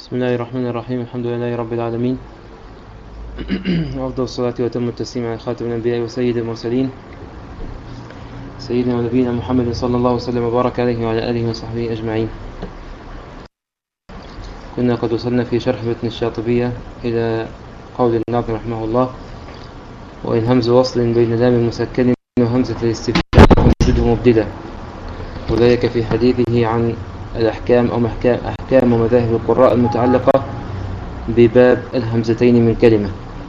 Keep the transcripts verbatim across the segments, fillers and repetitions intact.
بسم الله الرحمن الرحيم. الحمد لله رب العالمين، وأفضل الصلاة وتم التسليم على خاتم الأنبياء وسيد المرسلين سيدنا ونبينا محمد صلى الله وسلم وبارك عليه وعلى آله وصحبه أجمعين. كنا قد وصلنا في شرح متن الشاطبية إلى قول الناظم رحمه الله: وإن همز وصل بين لام مسكن وهمزة الاستفهام فامدده مبدلا، وذلك في حديثه عن الأحكام أو أحكام ومذاهب القراء المتعلقة بباب الهمزتين من كلمة.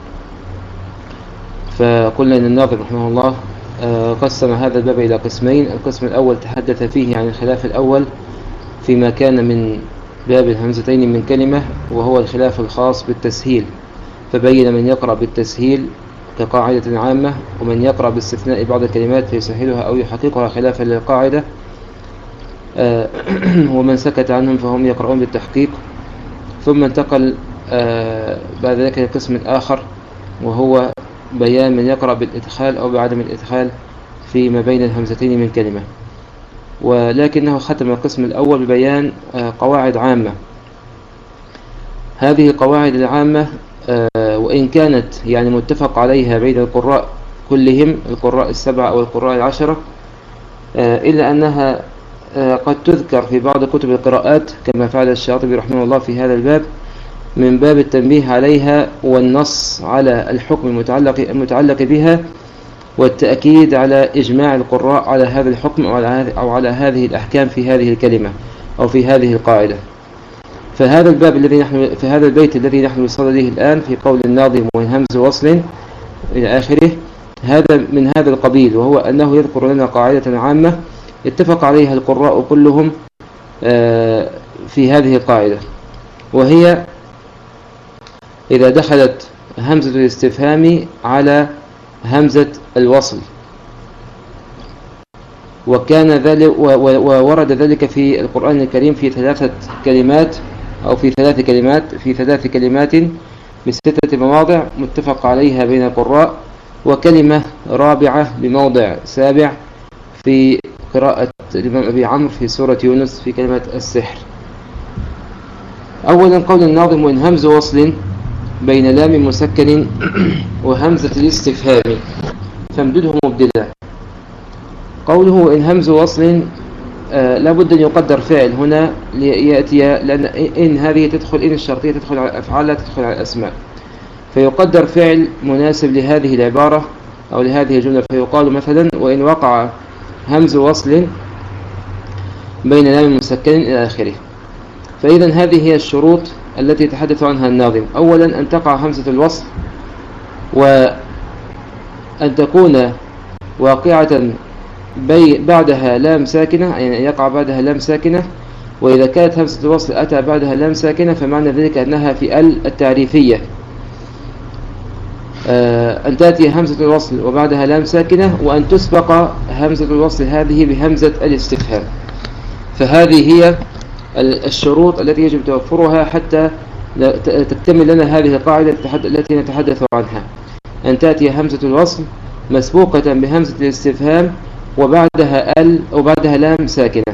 فقلنا أن الناظم رحمه الله قسم هذا الباب إلى قسمين. القسم الأول تحدث فيه عن الخلاف الأول فيما كان من باب الهمزتين من كلمة، وهو الخلاف الخاص بالتسهيل، فبين من يقرأ بالتسهيل كقاعدة عامة، ومن يقرأ باستثناء بعض الكلمات فيسهلها أو يحققها خلافا للقاعدة، ومن سكت عنهم فهم يقرؤون بالتحقيق. ثم انتقل بعد ذلك القسم الآخر، وهو بيان من يقرأ بالإدخال أو بعدم الإدخال فيما بين الهمزتين من كلمة، ولكنه ختم القسم الأول ببيان قواعد عامة. هذه القواعد العامة وإن كانت يعني متفق عليها بين القراء كلهم، القراء السبعة أو القراء العشرة، إلا أنها قد تذكر في بعض كتب القراءات كما فعل الشاطبي رحمه الله في هذا الباب، من باب التنبيه عليها والنص على الحكم المتعلق المتعلق بها، والتأكيد على إجماع القراء على هذا الحكم أو على أو على هذه الأحكام في هذه الكلمة أو في هذه القاعدة. فهذا الباب الذي نحن في هذا البيت الذي نحن وصل إليه الآن في قول الناظم وإن همز وصل إلى آخره، هذا من هذا القبيل، وهو أنه يذكر لنا قاعدة عامة اتفق عليها القراء كلهم في هذه القاعدة، وهي إذا دخلت همزة الاستفهام على همزة الوصل، وكان ذلك وورد ذلك في القرآن الكريم في ثلاثة كلمات أو في ثلاث كلمات في ثلاث كلمات بستة مواضع متفق عليها بين القراء، وكلمة رابعة بموضع سابع في قراءة الإمام أبي عمرو في سورة يونس في كلمة السحر. أولا قول الناظم وإن همز وصل بين لام مسكن وهمزة الاستفهام فامدده مبدلا. قوله وإن همز وصل آه لابد أن يقدر فعل هنا ليأتي، لأن إن هذه تدخل إن الشرطية تدخل على الأفعال لا تدخل على الأسماء، فيقدر فعل مناسب لهذه العبارة أو لهذه الجملة، فيقال مثلا وإن وقع همز وصل بين لام مسكن إلى آخره. فإذا هذه هي الشروط التي يتحدث عنها الناظم. أولا أن تقع همزة الوصل، وأن تكون واقعة بي بعدها لام ساكنة، يعني يقع بعدها لام ساكنة. وإذا كانت همزة الوصل أتى بعدها لام ساكنة فمعنى ذلك أنها في ال التعريفية، أن تأتي همزة الوصل وبعدها لام ساكنة، وأن تسبق همزة الوصل هذه بهمزة الاستفهام. فهذه هي الشروط التي يجب توفرها حتى تكتمل لنا هذه القاعدة التي نتحدث عنها، أن تأتي همزة الوصل مسبوقة بهمزة الاستفهام وبعدها ال أو بعدها لام ساكنة.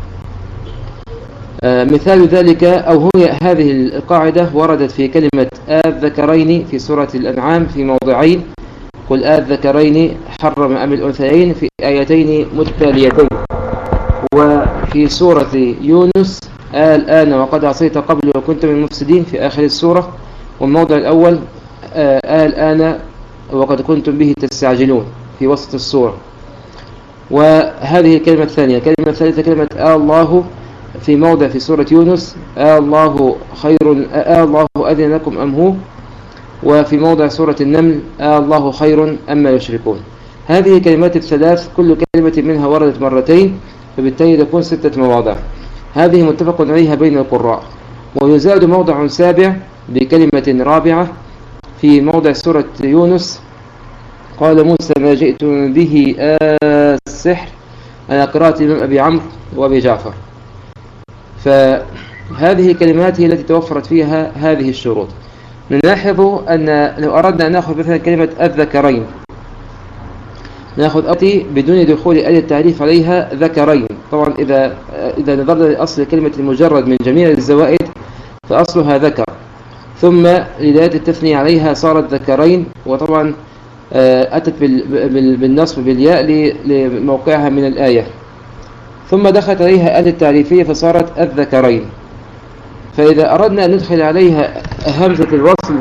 مثال ذلك أو هي هذه القاعدة وردت في كلمة الذكرين في سورة الأنعام في موضعين: قل الذكرين حرم أم الأنثيين في آيتين متتاليتين، وفي سورة يونس الآن وقد عصيت قبل وكنت من المفسدين في آخر السورة، والموضع الأول الآن وقد كنتم به تستعجلون في وسط السورة. وهذه الكلمة الثانية الكلمة الثالثة كلمة آه الله في موضع في سورة يونس: آه الله خير آه الله أذن لكم أم هو، وفي موضع سورة النمل: آه الله خير أما يشركون. هذه الكلمات الثلاث كل كلمة منها وردت مرتين، فبالتالي تكون ستة مواضع. هذه متفق عليها بين القراء. ويزاد موضع سابع بكلمة رابعة في موضع سورة يونس: قال موسى ما جئتم به السحر، على قراءة الإمام أبي عمرو وأبي جعفر. فهذه الكلمات هي التي توفرت فيها هذه الشروط. نلاحظ أن لو أردنا أن نأخذ مثلا كلمة الذكرين، نأخذ أتي بدون دخول آل التعريف عليها ذكرين. طبعا إذا إذا نظرنا لأصل كلمة المجرد من جميع الزوائد فأصلها ذكر، ثم لذات التثنية عليها صارت ذكرين، وطبعا أتت بالنصب بالياء لموقعها من الآية، ثم دخلت عليها آل التعريفية فصارت الذكرين. فإذا أردنا أن ندخل عليها همزة الوصل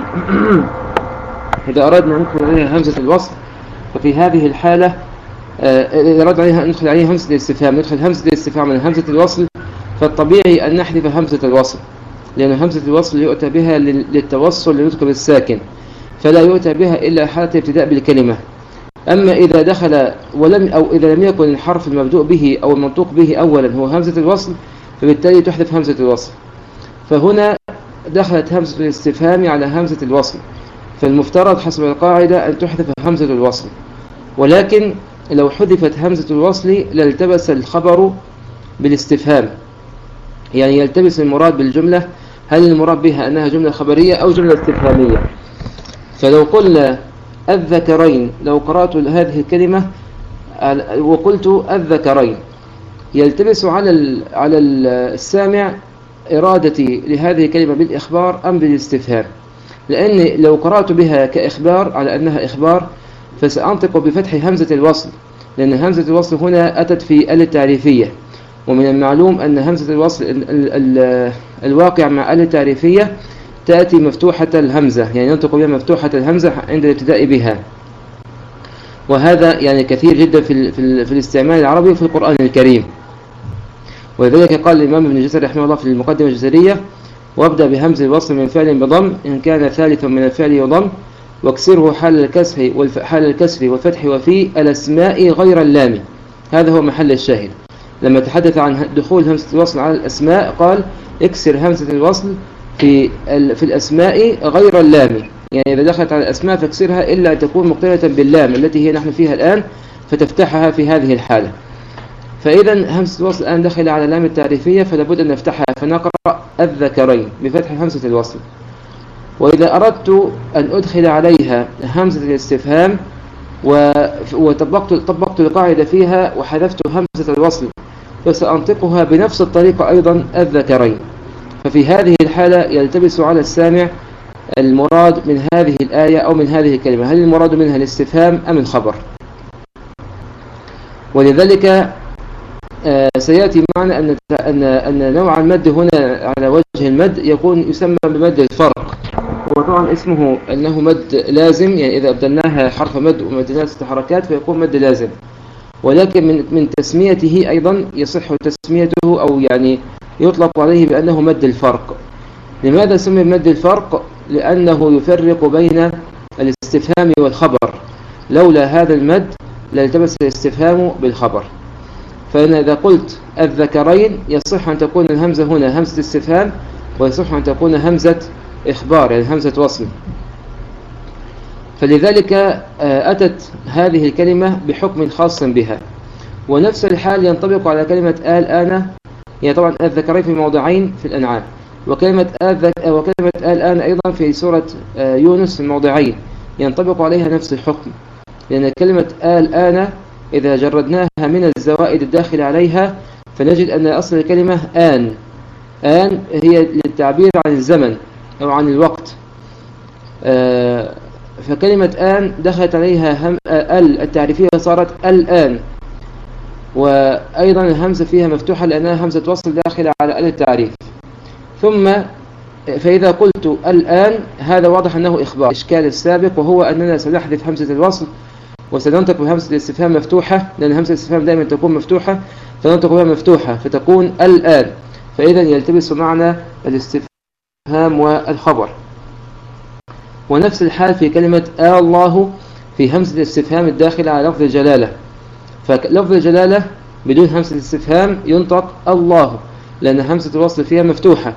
إذا أردنا أن ندخل عليها همزة الوصل ففي هذه الحالة إذا أردنا عليها أن ندخل عليها همزة الاستفهام ندخل همزة الاستفهام من همزة الوصل، فالطبيعي أن نحذف همزة الوصل، لأن همزة الوصل يؤتى بها للتوصل لنطق بالساكن، فلا يؤتى بها إلا حالة ابتداء بالكلمة. أما إذا دخل ولم أو إذا لم يكن الحرف المبدوء به أو المنطوق به أولا هو همزة الوصل، فبالتالي تحذف همزة الوصل. فهنا دخلت همزة الاستفهام على همزة الوصل، فالمفترض حسب القاعدة أن تحذف همزة الوصل، ولكن لو حذفت همزة الوصل لالتبس الخبر بالاستفهام، يعني يلتبس المراد بالجملة، هل المراد بها أنها جملة خبرية أو جملة استفهامية. فلو قلنا الذكرين، لو قرأت هذه الكلمة وقلت الذكرين، يلتبس على على السامع إرادتي لهذه الكلمة بالإخبار أم بالاستفهام، لأن لو قرأت بها كإخبار على أنها إخبار فسأنطق بفتح همزة الوصل، لأن همزة الوصل هنا أتت في آل التعريفية، ومن المعلوم أن همزة الوصل ال ال ال الواقع مع آل التعريفية تأتي مفتوحة الهمزة، يعني ينطق بها مفتوحة الهمزة عند الابتداء بها، وهذا يعني كثير جدا في, ال في, ال في الاستعمال العربي وفي القرآن الكريم. ولذلك قال الإمام ابن جزري رحمه الله في المقدمة الجزرية: وابدأ بهمز الوصل من فعل بضم إن كان ثالثا من الفعل يضم، واكسره حال الكسر حال الكسر والفتح وفي الأسماء غير اللام. هذا هو محل الشاهد. لما تحدث عن دخول همزة الوصل على الأسماء قال اكسر همزة الوصل في في الأسماء غير اللام، يعني إذا دخلت على الأسماء فاكسرها إلا أن تكون مقترنة باللام التي هي نحن فيها الآن، فتفتحها في هذه الحالة. فإذا همزة الوصل الآن دخل على لام التعريفية، فلابد أن نفتحها، فنقرأ الذكرين بفتح همزة الوصل. وإذا أردت أن أدخل عليها همزة الاستفهام وطبقت طبقت القاعدة فيها وحذفت همزة الوصل، فسأنطقها بنفس الطريقة أيضا الذكرين. ففي هذه الحالة يلتبس على السامع المراد من هذه الآية أو من هذه الكلمة، هل المراد منها الاستفهام أم الخبر؟ ولذلك آه سيأتي معنا أن أن أن نوع المد هنا على وجه المد يكون يسمى بمد الفرق، وطبعا اسمه أنه مد لازم، يعني إذا أبدلناها حرف مد ومدناها ست حركات فيكون مد لازم، ولكن من من تسميته أيضا يصح تسميته أو يعني يطلق عليه بأنه مد الفرق. لماذا سمي مد الفرق؟ لأنه يفرق بين الاستفهام والخبر، لولا هذا المد لالتبس الاستفهام بالخبر. فإن إذا قلت الذكرين يصح أن تكون الهمزة هنا همزة استفهام، ويصح أن تكون همزة إخبار يعني همزة وصل. فلذلك أتت هذه الكلمة بحكم خاص بها. ونفس الحال ينطبق على كلمة آل آن، هي طبعا الذكرين في موضعين في الأنعام، وكلمة آل وكلمة آل آن أيضا في سورة يونس في موضعين ينطبق عليها نفس الحكم، لأن كلمة آل آن إذا جردناها من الزوائد الداخل عليها فنجد أن أصل الكلمة آن. آن هي للتعبير عن الزمن أو عن الوقت، فكلمة آن دخلت عليها هم ال التعريفية صارت الآن، وأيضا الهمزة فيها مفتوحة لأنها همزة وصل داخلة على ال التعريف. ثم فإذا قلت الآن هذا واضح أنه إخبار. الإشكال السابق وهو أننا سنحذف همزة الوصل وسننطق بهمزة الاستفهام مفتوحة، لأن همزة الاستفهام دائما تكون مفتوحة، فننطق بها مفتوحة فتكون الآن، فإذا يلتبس معنى الاستفهام والخبر. ونفس الحال في كلمة آه الله في همزة الاستفهام الداخلة على لفظ الجلالة، فلفظ الجلالة بدون همزة الاستفهام ينطق الله، لأن همزة الوصل فيها مفتوحة،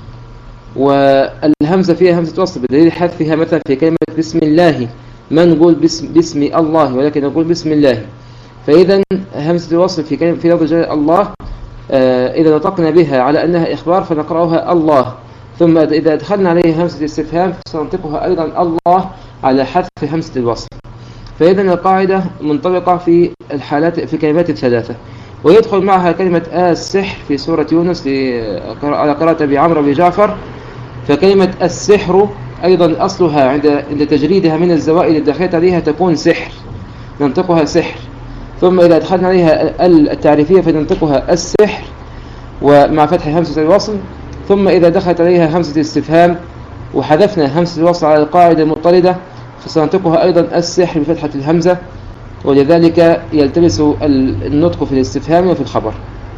والهمزة فيها همزة وصل بدليل حذفها مثلا في كلمة بسم الله، ما نقول باسم, باسم الله ولكن نقول بسم الله. فإذا همزة الوصل في كلمة في لفظ الجلالة الله آه إذا نطقنا بها على أنها إخبار فنقرأها الله، ثم إذا دخلنا عليه همزة الاستفهام فسننطقها أيضا الله على حذف همزة الوصل. فإذا القاعدة منطبقة في الحالات في كلمات الثلاثة. ويدخل معها كلمة آه السحر في سورة يونس على قراءة أبي عمرو بن جعفر فكلمة السحر أيضا أصلها عند عند تجريدها من الزوائد الداخلة عليها تكون سحر، ننطقها سحر. ثم إذا أدخلنا عليها التعريفية فننطقها السحر ومع فتح همزة الوصل. ثم إذا دخلت عليها همزة الاستفهام وحذفنا همزة الوصل على القاعدة المضطردة فسننطقها أيضا السحر بفتحة الهمزة، ولذلك يلتبس النطق في الاستفهام وفي الخبر.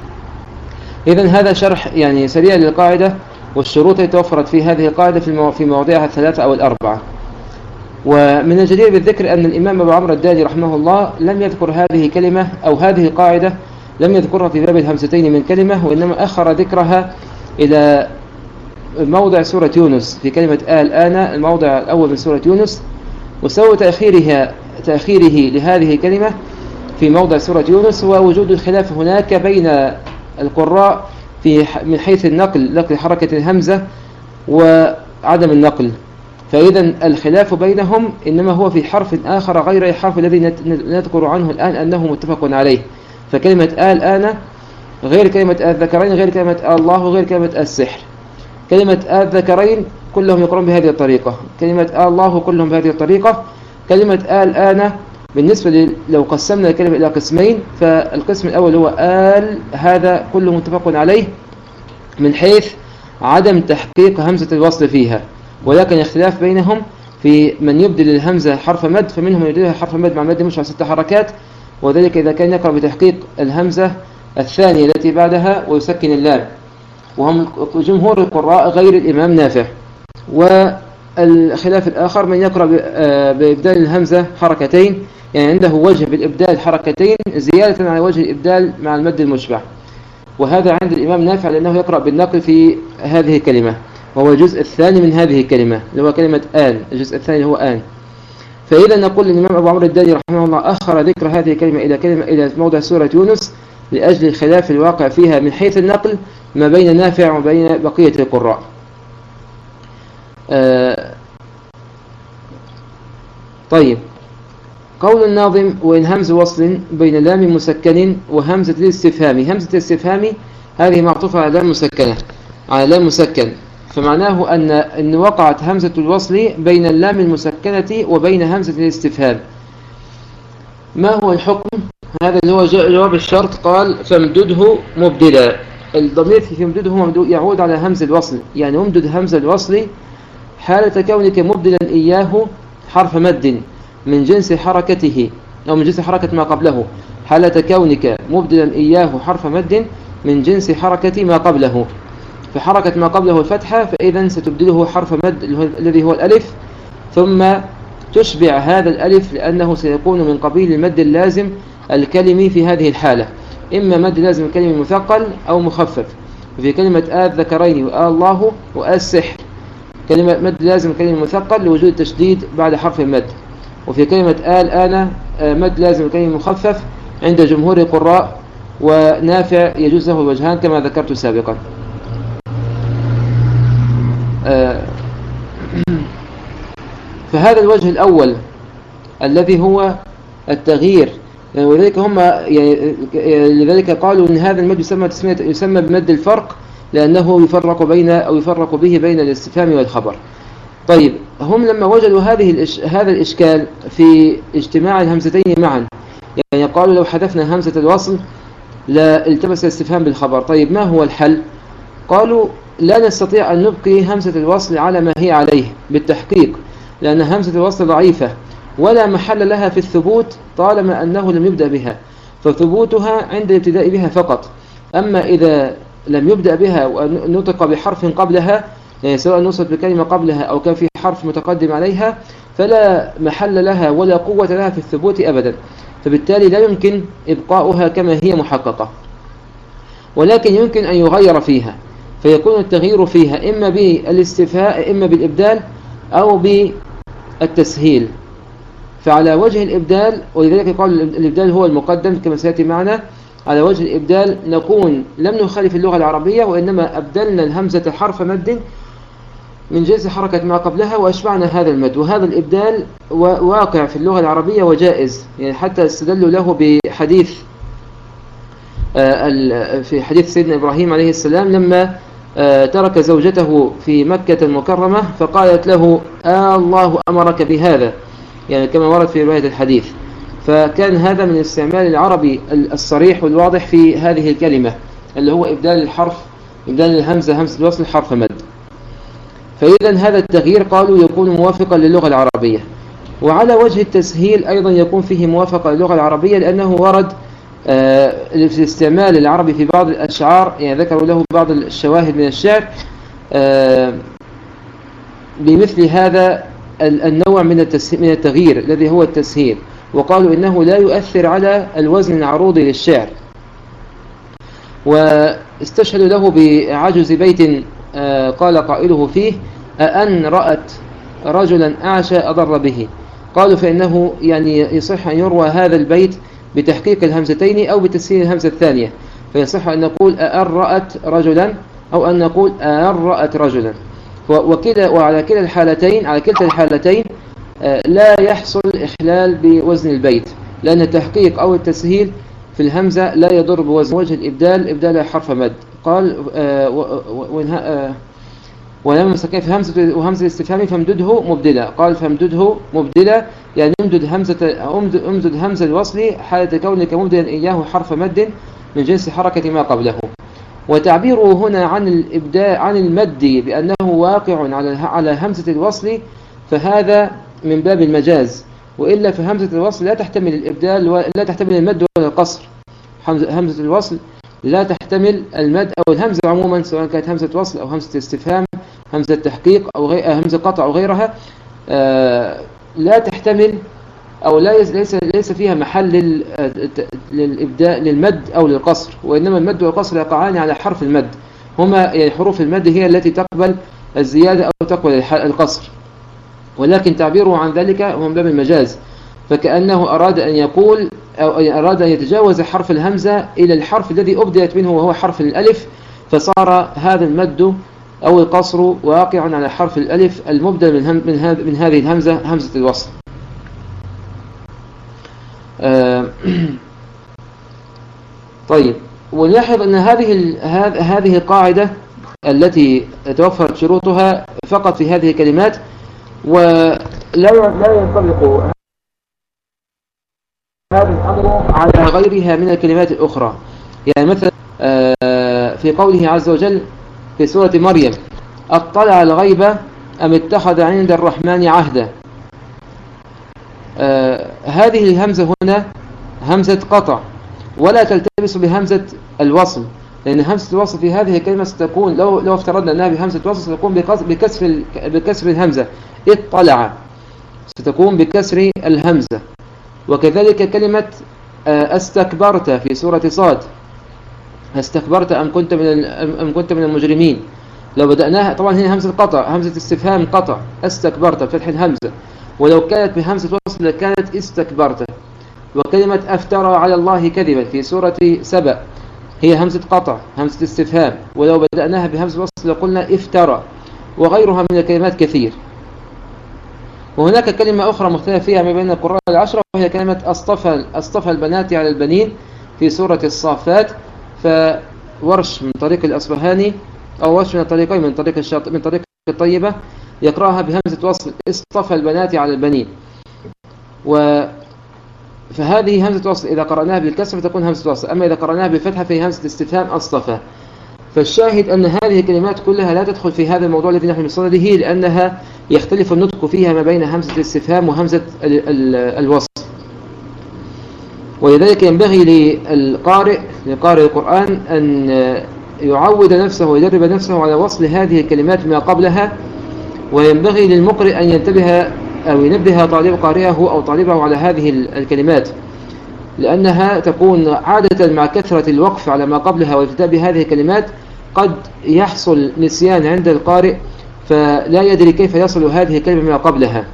إذن هذا شرح يعني سريع للقاعدة والشروط التي توفرت في هذه القاعدة في مواضيعها الثلاثة أو الأربعة. ومن الجدير بالذكر أن الإمام أبو عمرو الداني رحمه الله لم يذكر هذه كلمة أو هذه القاعدة لم يذكرها في باب الهمزتين من كلمة، وإنما أخر ذكرها إلى موضع سورة يونس في كلمة آل آن، الموضع الأول من سورة يونس، وسوى تأخيرها تأخيره لهذه الكلمة في موضع سورة يونس ووجود الخلاف هناك بين القراء في من حيث النقل، نقل حركة الهمزة وعدم النقل. فإذا الخلاف بينهم إنما هو في حرف آخر غير الحرف الذي نذكر عنه الآن أنه متفق عليه. فكلمة آل آن غير كلمة الذكرين، غير كلمة الله، غير كلمة السحر. كلمة الذكرين كلهم يقرون بهذه الطريقة، كلمة الله كلهم بهذه الطريقة. كلمة آل آن بالنسبة لو قسمنا الكلمة إلى قسمين، فالقسم الأول هو آل، هذا كله متفق عليه من حيث عدم تحقيق همزة الوصل فيها، ولكن اختلاف بينهم في من يبدل الهمزة حرف مد، فمنهم يبدلها حرف مد مع مد مشبع ست حركات، وذلك إذا كان يقرأ بتحقيق الهمزة الثانية التي بعدها ويسكن اللام، وهم جمهور القراء غير الإمام نافع. والخلاف الآخر من يقرأ بإبدال الهمزة حركتين، يعني عنده وجه بالإبدال حركتين زيادة على وجه الإبدال مع المد المشبع، وهذا عند الإمام نافع لأنه يقرأ بالنقل في هذه الكلمة، وهو الجزء الثاني من هذه الكلمة اللي هو كلمة آن، الجزء الثاني هو آن. فإذا نقول الإمام أبو عمرو الداني رحمه الله أخر ذكر هذه الكلمة إلى كلمة إلى موضع سورة يونس لأجل الخلاف الواقع فيها من حيث النقل ما بين نافع وبين بقية القراء. آه طيب، قول الناظم: وإن همز وصل بين لام مسكن وهمزة الاستفهام. همزة الاستفهام هذه معطوفة على لام مسكنة، على لام مسكن، فمعناه أن إن وقعت همزة الوصل بين اللام المسكنة وبين همزة الاستفهام. ما هو الحكم؟ هذا اللي هو جواب الشرط. قال: فامدده مبدلا. الضمير في ممدده يعود على همز الوصل، يعني امدد همز الوصل حالة كونك مبدلا إياه حرف مد من جنس حركته أو من جنس حركة ما قبله، حالة كونك مبدلا إياه حرف مد من جنس حركة ما قبله. فحركة ما قبله الفتحة، فإذا ستبدله حرف مد الذي هو الألف، ثم تشبع هذا الألف لأنه سيكون من قبيل المد اللازم الكلمي في هذه الحالة، إما مد لازم الكلمي مثقل أو مخفف. وفي كلمة آل ذكرين وآل الله وآل السحر كلمة مد لازم الكلمي مثقل لوجود التشديد بعد حرف المد. وفي كلمة آل آن مد لازم الكلمي مخفف عند جمهور القراء، ونافع يجوز له الوجهان كما ذكرت سابقا. فهذا الوجه الأول الذي هو التغيير، ولذلك هم يعني لذلك قالوا ان هذا المد يسمى يسمى بمد الفرق، لأنه يفرق بين أو يفرق به بين الاستفهام والخبر. طيب، هم لما وجدوا هذه الإش... هذا الإشكال في اجتماع الهمزتين معا، يعني قالوا لو حذفنا همزة الوصل لا التبس الاستفهام بالخبر. طيب، ما هو الحل؟ قالوا: لا نستطيع أن نبقي همزة الوصل على ما هي عليه بالتحقيق، لأن همزة الوصل ضعيفة ولا محل لها في الثبوت طالما أنه لم يبدأ بها، فثبوتها عند الابتداء بها فقط. أما إذا لم يبدأ بها ونطق بحرف قبلها، يعني سواء نصت بكلمة قبلها أو كان في حرف متقدم عليها، فلا محل لها ولا قوة لها في الثبوت أبدا، فبالتالي لا يمكن إبقاؤها كما هي محققة، ولكن يمكن أن يغير فيها، فيكون التغيير فيها إما بالاستفهاء إما بالإبدال أو بالتسهيل. فعلى وجه الإبدال، ولذلك قال الإبدال هو المقدم كما سيأتي معنا، على وجه الإبدال نكون لم نخالف اللغة العربية، وإنما أبدلنا الهمزة حرف مد من جنس حركة ما قبلها وأشبعنا هذا المد. وهذا الإبدال واقع في اللغة العربية وجائز، يعني حتى استدلوا له بحديث في حديث سيدنا إبراهيم عليه السلام لما ترك زوجته في مكة المكرمة فقالت له آه الله أمرك بهذا، يعني كما ورد في رواية الحديث. فكان هذا من استعمال العربي الصريح والواضح في هذه الكلمة، اللي هو إبدال الحرف، إبدال الهمزة همزة الوصل حرف مد. فإذا هذا التغيير قالوا يكون موافقا للغة العربية. وعلى وجه التسهيل أيضا يكون فيه موافقة للغة العربية، لأنه ورد آه في استعمال العربي في بعض الأشعار، يعني ذكروا له بعض الشواهد من الشعر آه بمثل هذا النوع من من التغيير الذي هو التسهيل، وقالوا إنه لا يؤثر على الوزن العروضي للشعر. واستشهدوا له بعجز بيت آه قال قائله فيه أأن رأت رجلا أعشى أضر به. قالوا فإنه يعني يصح أن يروى هذا البيت بتحقيق الهمزتين أو بتسهيل الهمزة الثانية، فيصح أن نقول أأن رأت رجلا أو أن نقول أأن رأت رجلا. وكذا وعلى كلا الحالتين على كلتا الحالتين لا يحصل إخلال بوزن البيت، لأن التحقيق أو التسهيل في الهمزة لا يضر بوزن وجه الإبدال إبدال حرف مد. قال ولما سكن في همزة وهمزة الاستفهام فامدده مبدلا، قال فامدده مبدلا يعني امدد همزة امدد همزة الوصل حالة كونك مبدلا إياه حرف مد من جنس حركة ما قبله. وتعبيره هنا عن الإبداء عن المد بأنه واقع على على همزة الوصل فهذا من باب المجاز، وإلا فهمزة الوصل لا تحتمل الإبدال ولا تحتمل المد ولا القصر. همزة الوصل لا تحتمل المد أو الهمزة عموما، سواء كانت همزة وصل أو همزة استفهام، همزة تحقيق أو غير همزة قطع أو غيرها، آه لا تحتمل أو لا ليس ليس فيها محل للإبداء للمد أو للقصر، وإنما المد والقصر يقعان على حرف المد، هما يعني حروف المد هي التي تقبل الزيادة أو تقبل القصر، ولكن تعبيره عن ذلك هو من باب المجاز، فكأنه أراد أن يقول أو أراد أن يتجاوز حرف الهمزة إلى الحرف الذي أبدأت منه وهو حرف الألف، فصار هذا المد أو القصر واقع على حرف الألف المبدل من, هم من, هذ من هذه الهمزة همزة الوصل. آه طيب، ونلاحظ أن هذه هذه القاعدة التي توفرت شروطها فقط في هذه الكلمات، ولا لا ينطبق هذا الأمر على غيرها من الكلمات الأخرى. يعني مثلا في قوله عز وجل في سورة مريم اطلع الغيب أم اتخذ عند الرحمن عهدا، هذه الهمزة هنا همزة قطع ولا تلتبس بهمزة الوصل، لأن همزة الوصل في هذه الكلمة ستكون لو لو افترضنا أنها بهمزة وصل ستكون بكسر بكسر الهمزة اطلع، ستكون بكسر الهمزة. وكذلك كلمة استكبرت في سورة صاد، استكبرت أم كنت من أم كنت من المجرمين، لو بدأناها طبعا هنا همزة قطع، همزة استفهام قطع، استكبرت بفتح الهمزة، ولو كانت بهمزة وصل كانت استكبرت. وكلمة افترى على الله كذبا في سورة سبأ هي همزة قطع همزة استفهام، ولو بدأناها بهمزة وصل لقلنا افترى، وغيرها من الكلمات كثير. وهناك كلمة أخرى مختلف فيها ما بين القراء العشرة، وهي كلمة أصطفى أصطفى البنات على البنين في سورة الصافات، فورش من طريق الأصبهاني أو ورش من الطريقين من طريق الشاط من طريق الطيبة يقرأها بهمزة وصل اصطفى البنات على البنين، و فهذه همزة وصل إذا قرأناها بالكسر تكون همزة وصل، أما إذا قرأناها بالفتحة فهي همزة استفهام أصطفى. فالشاهد أن هذه الكلمات كلها لا تدخل في هذا الموضوع الذي نحن بصدده، لأنها يختلف النطق فيها ما بين همزة الاستفهام وهمزة ال ال الوصل. ولذلك ينبغي للقارئ لقارئ القرآن أن يعود نفسه ويدرب نفسه على وصل هذه الكلمات ما قبلها، وينبغي للمقرئ أن ينتبه أو ينبه طالب قارئه أو طالبه على هذه الكلمات، لأنها تكون عادة مع كثرة الوقف على ما قبلها والابتداء بهذه الكلمات قد يحصل نسيان عند القارئ، فلا يدري كيف يصل هذه الكلمة ما قبلها.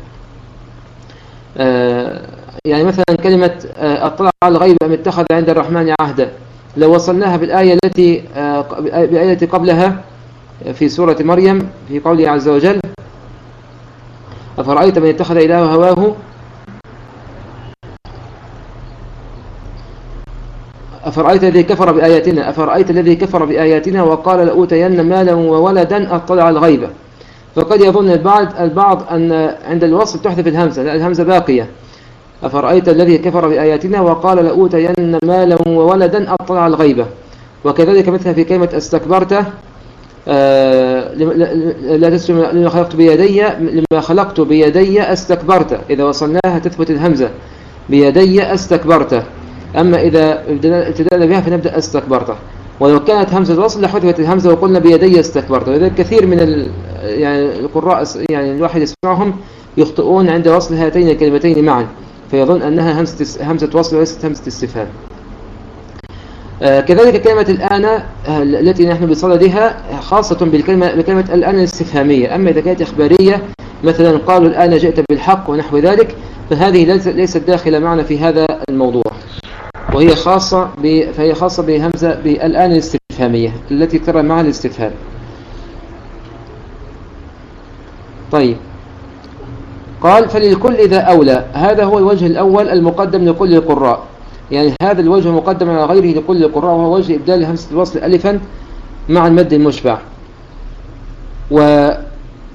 يعني مثلا كلمة اطلع الغيب أم اتخذ عند الرحمن عهدا، لو وصلناها بالآية التي بالآية التي قبلها في سورة مريم في قوله عز وجل أفرأيت من اتخذ إلهه هواه أفرأيت الذي كفر بآياتنا أفرأيت الذي كفر بآياتنا وقال لأوتين مالا وولدا أطلع الغيبة. فقد يظن البعض البعض أن عند الوصل تحذف الهمزة، لا الهمزة باقية. أفرأيت الذي كفر بآياتنا وقال لأوتين مالا وولدا أطلع الغيبة. وكذلك مثل في كلمة استكبرت آه لا تسلم لما خلقت بيدي لما خلقت بيدي استكبرت، إذا وصلناها تثبت الهمزة بيدي استكبرت. أما إذا ابتدأنا بها فنبدأ استكبرت، ولو كانت همزة الوصل لحذفت الهمزة وقلنا بيدي استكبرت. ولذلك كثير من ال... يعني القراء يعني الواحد يسمعهم يخطئون عند وصل هاتين الكلمتين معا، فيظن أنها همزة همزة وصل وليست همزة استفهام. آه كذلك كلمة الآن التي نحن بصددها خاصة بالكلمة بكلمة الآن الاستفهامية. أما إذا كانت إخبارية مثلا قالوا الآن جئت بالحق ونحو ذلك، فهذه ليست داخلة معنا في هذا الموضوع، وهي خاصة ب... فهي خاصة بهمزة بالآن الاستفهامية التي ترى مع الاستفهام. طيب، قال فللكل إذا أولى، هذا هو الوجه الأول المقدم لكل القراء، يعني هذا الوجه مقدم على غيره لكل القراء، وهو وجه إبدال همزة الوصل ألفا مع المد المشبع. ووجه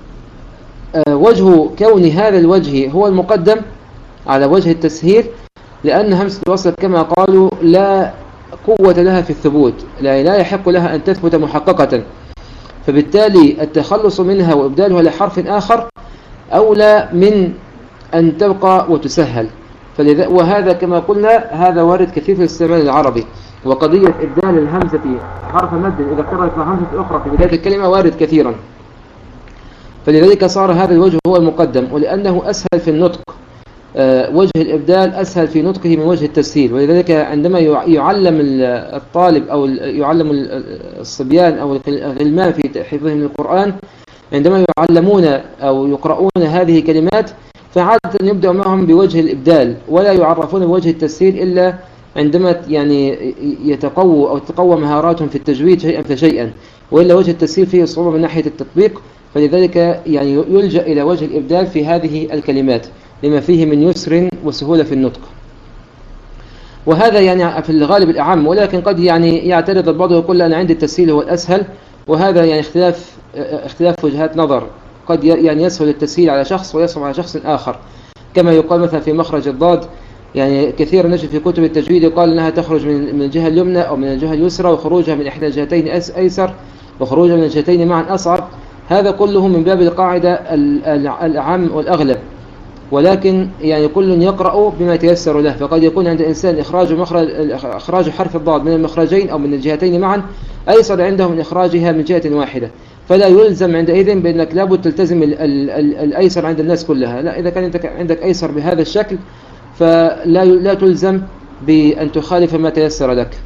كون هذا الوجه هو المقدم على وجه التسهيل لأن همزة الوصل كما قالوا لا قوة لها في الثبوت، لا, لا يحق لها أن تثبت محققة، فبالتالي التخلص منها وإبدالها لحرف آخر أولى من أن تبقى وتسهل. فلذا وهذا كما قلنا هذا وارد كثير في الاستعمال العربي، وقضية إبدال الهمزة حرف مد إذا قرأت مع همزة أخرى في بداية الكلمة وارد كثيرا. فلذلك صار هذا الوجه هو المقدم، ولأنه أسهل في النطق، وجه الإبدال أسهل في نطقه من وجه التسهيل. ولذلك عندما يعلم الطالب أو يعلم الصبيان أو الغلمان في حفظهم للقرآن، عندما يعلمون أو يقرؤون هذه الكلمات فعادة يبدأ معهم بوجه الإبدال ولا يعرفون بوجه التسهيل إلا عندما يعني يتقووا أو تقوى مهاراتهم في التجويد شيئا فشيئا، وإلا وجه التسهيل فيه صعوبة من ناحية التطبيق. فلذلك يعني يلجأ إلى وجه الإبدال في هذه الكلمات لما فيه من يسر وسهولة في النطق. وهذا يعني في الغالب الأعم، ولكن قد يعني يعترض البعض ويقول أنا عندي التسهيل هو الأسهل، وهذا يعني اختلاف اختلاف وجهات نظر. قد يعني يسهل التسهيل على شخص ويصعب على شخص آخر، كما يقال مثلا في مخرج الضاد، يعني كثيرا نجد في كتب التجويد يقال أنها تخرج من الجهة اليمنى أو من الجهة اليسرى، وخروجها من إحدى الجهتين أيسر، وخروجها من الجهتين معا أصعب. هذا كله من باب القاعدة الأعم والأغلب، ولكن يعني كل يقرأ بما تيسر له. فقد يكون عند الإنسان إخراج مخرج إخراج حرف الضاد من المخرجين أو من الجهتين معا أيسر عنده من إخراجها من جهة واحدة، فلا يلزم عندئذ بأنك لابد تلتزم ال ال ال الأيسر عند الناس كلها. لا، إذا كان عندك أيسر بهذا الشكل فلا لا تلزم بأن تخالف ما تيسر لك.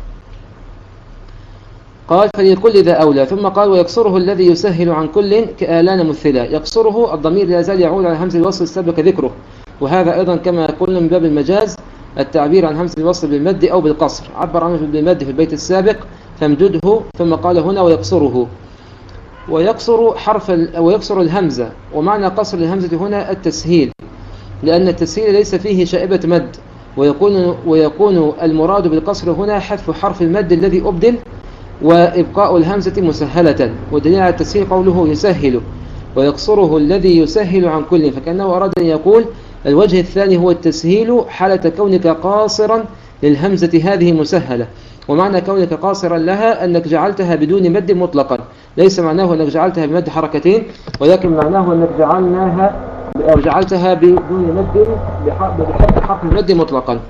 قال فللكل إذا أولى، ثم قال ويقصره الذي يسهل عن كل كآلان مثلا. يقصره الضمير لا يزال يعود على همزة الوصل السابق ذكره، وهذا أيضا كما قلنا من باب المجاز التعبير عن همزة الوصل بالمد أو بالقصر. عبر عنه بالمد في البيت السابق فامدده، ثم قال هنا ويقصره. ويقصر حرف ويقصر الهمزة، ومعنى قصر الهمزة هنا التسهيل، لأن التسهيل ليس فيه شائبة مد، ويكون ويكون المراد بالقصر هنا حذف حرف المد الذي أبدل وإبقاء الهمزة مسهلة. والدليل على التسهيل قوله يسهل ويقصره الذي يسهل عن كل، فكأنه أراد أن يقول الوجه الثاني هو التسهيل حالة كونك قاصرا للهمزة هذه مسهلة. ومعنى كونك قاصرا لها أنك جعلتها بدون مد مطلقا، ليس معناه أنك جعلتها بمد حركتين، ولكن معناه أنك جعلناها أو جعلتها بدون مد بحذف حرف المد مطلقا.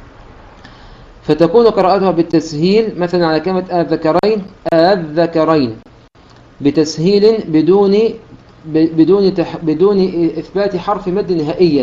فتكون قراءتها بالتسهيل مثلا على كلمة الذكرين الذكرين بتسهيل بدون بدون تح بدون إثبات حرف مد نهائيا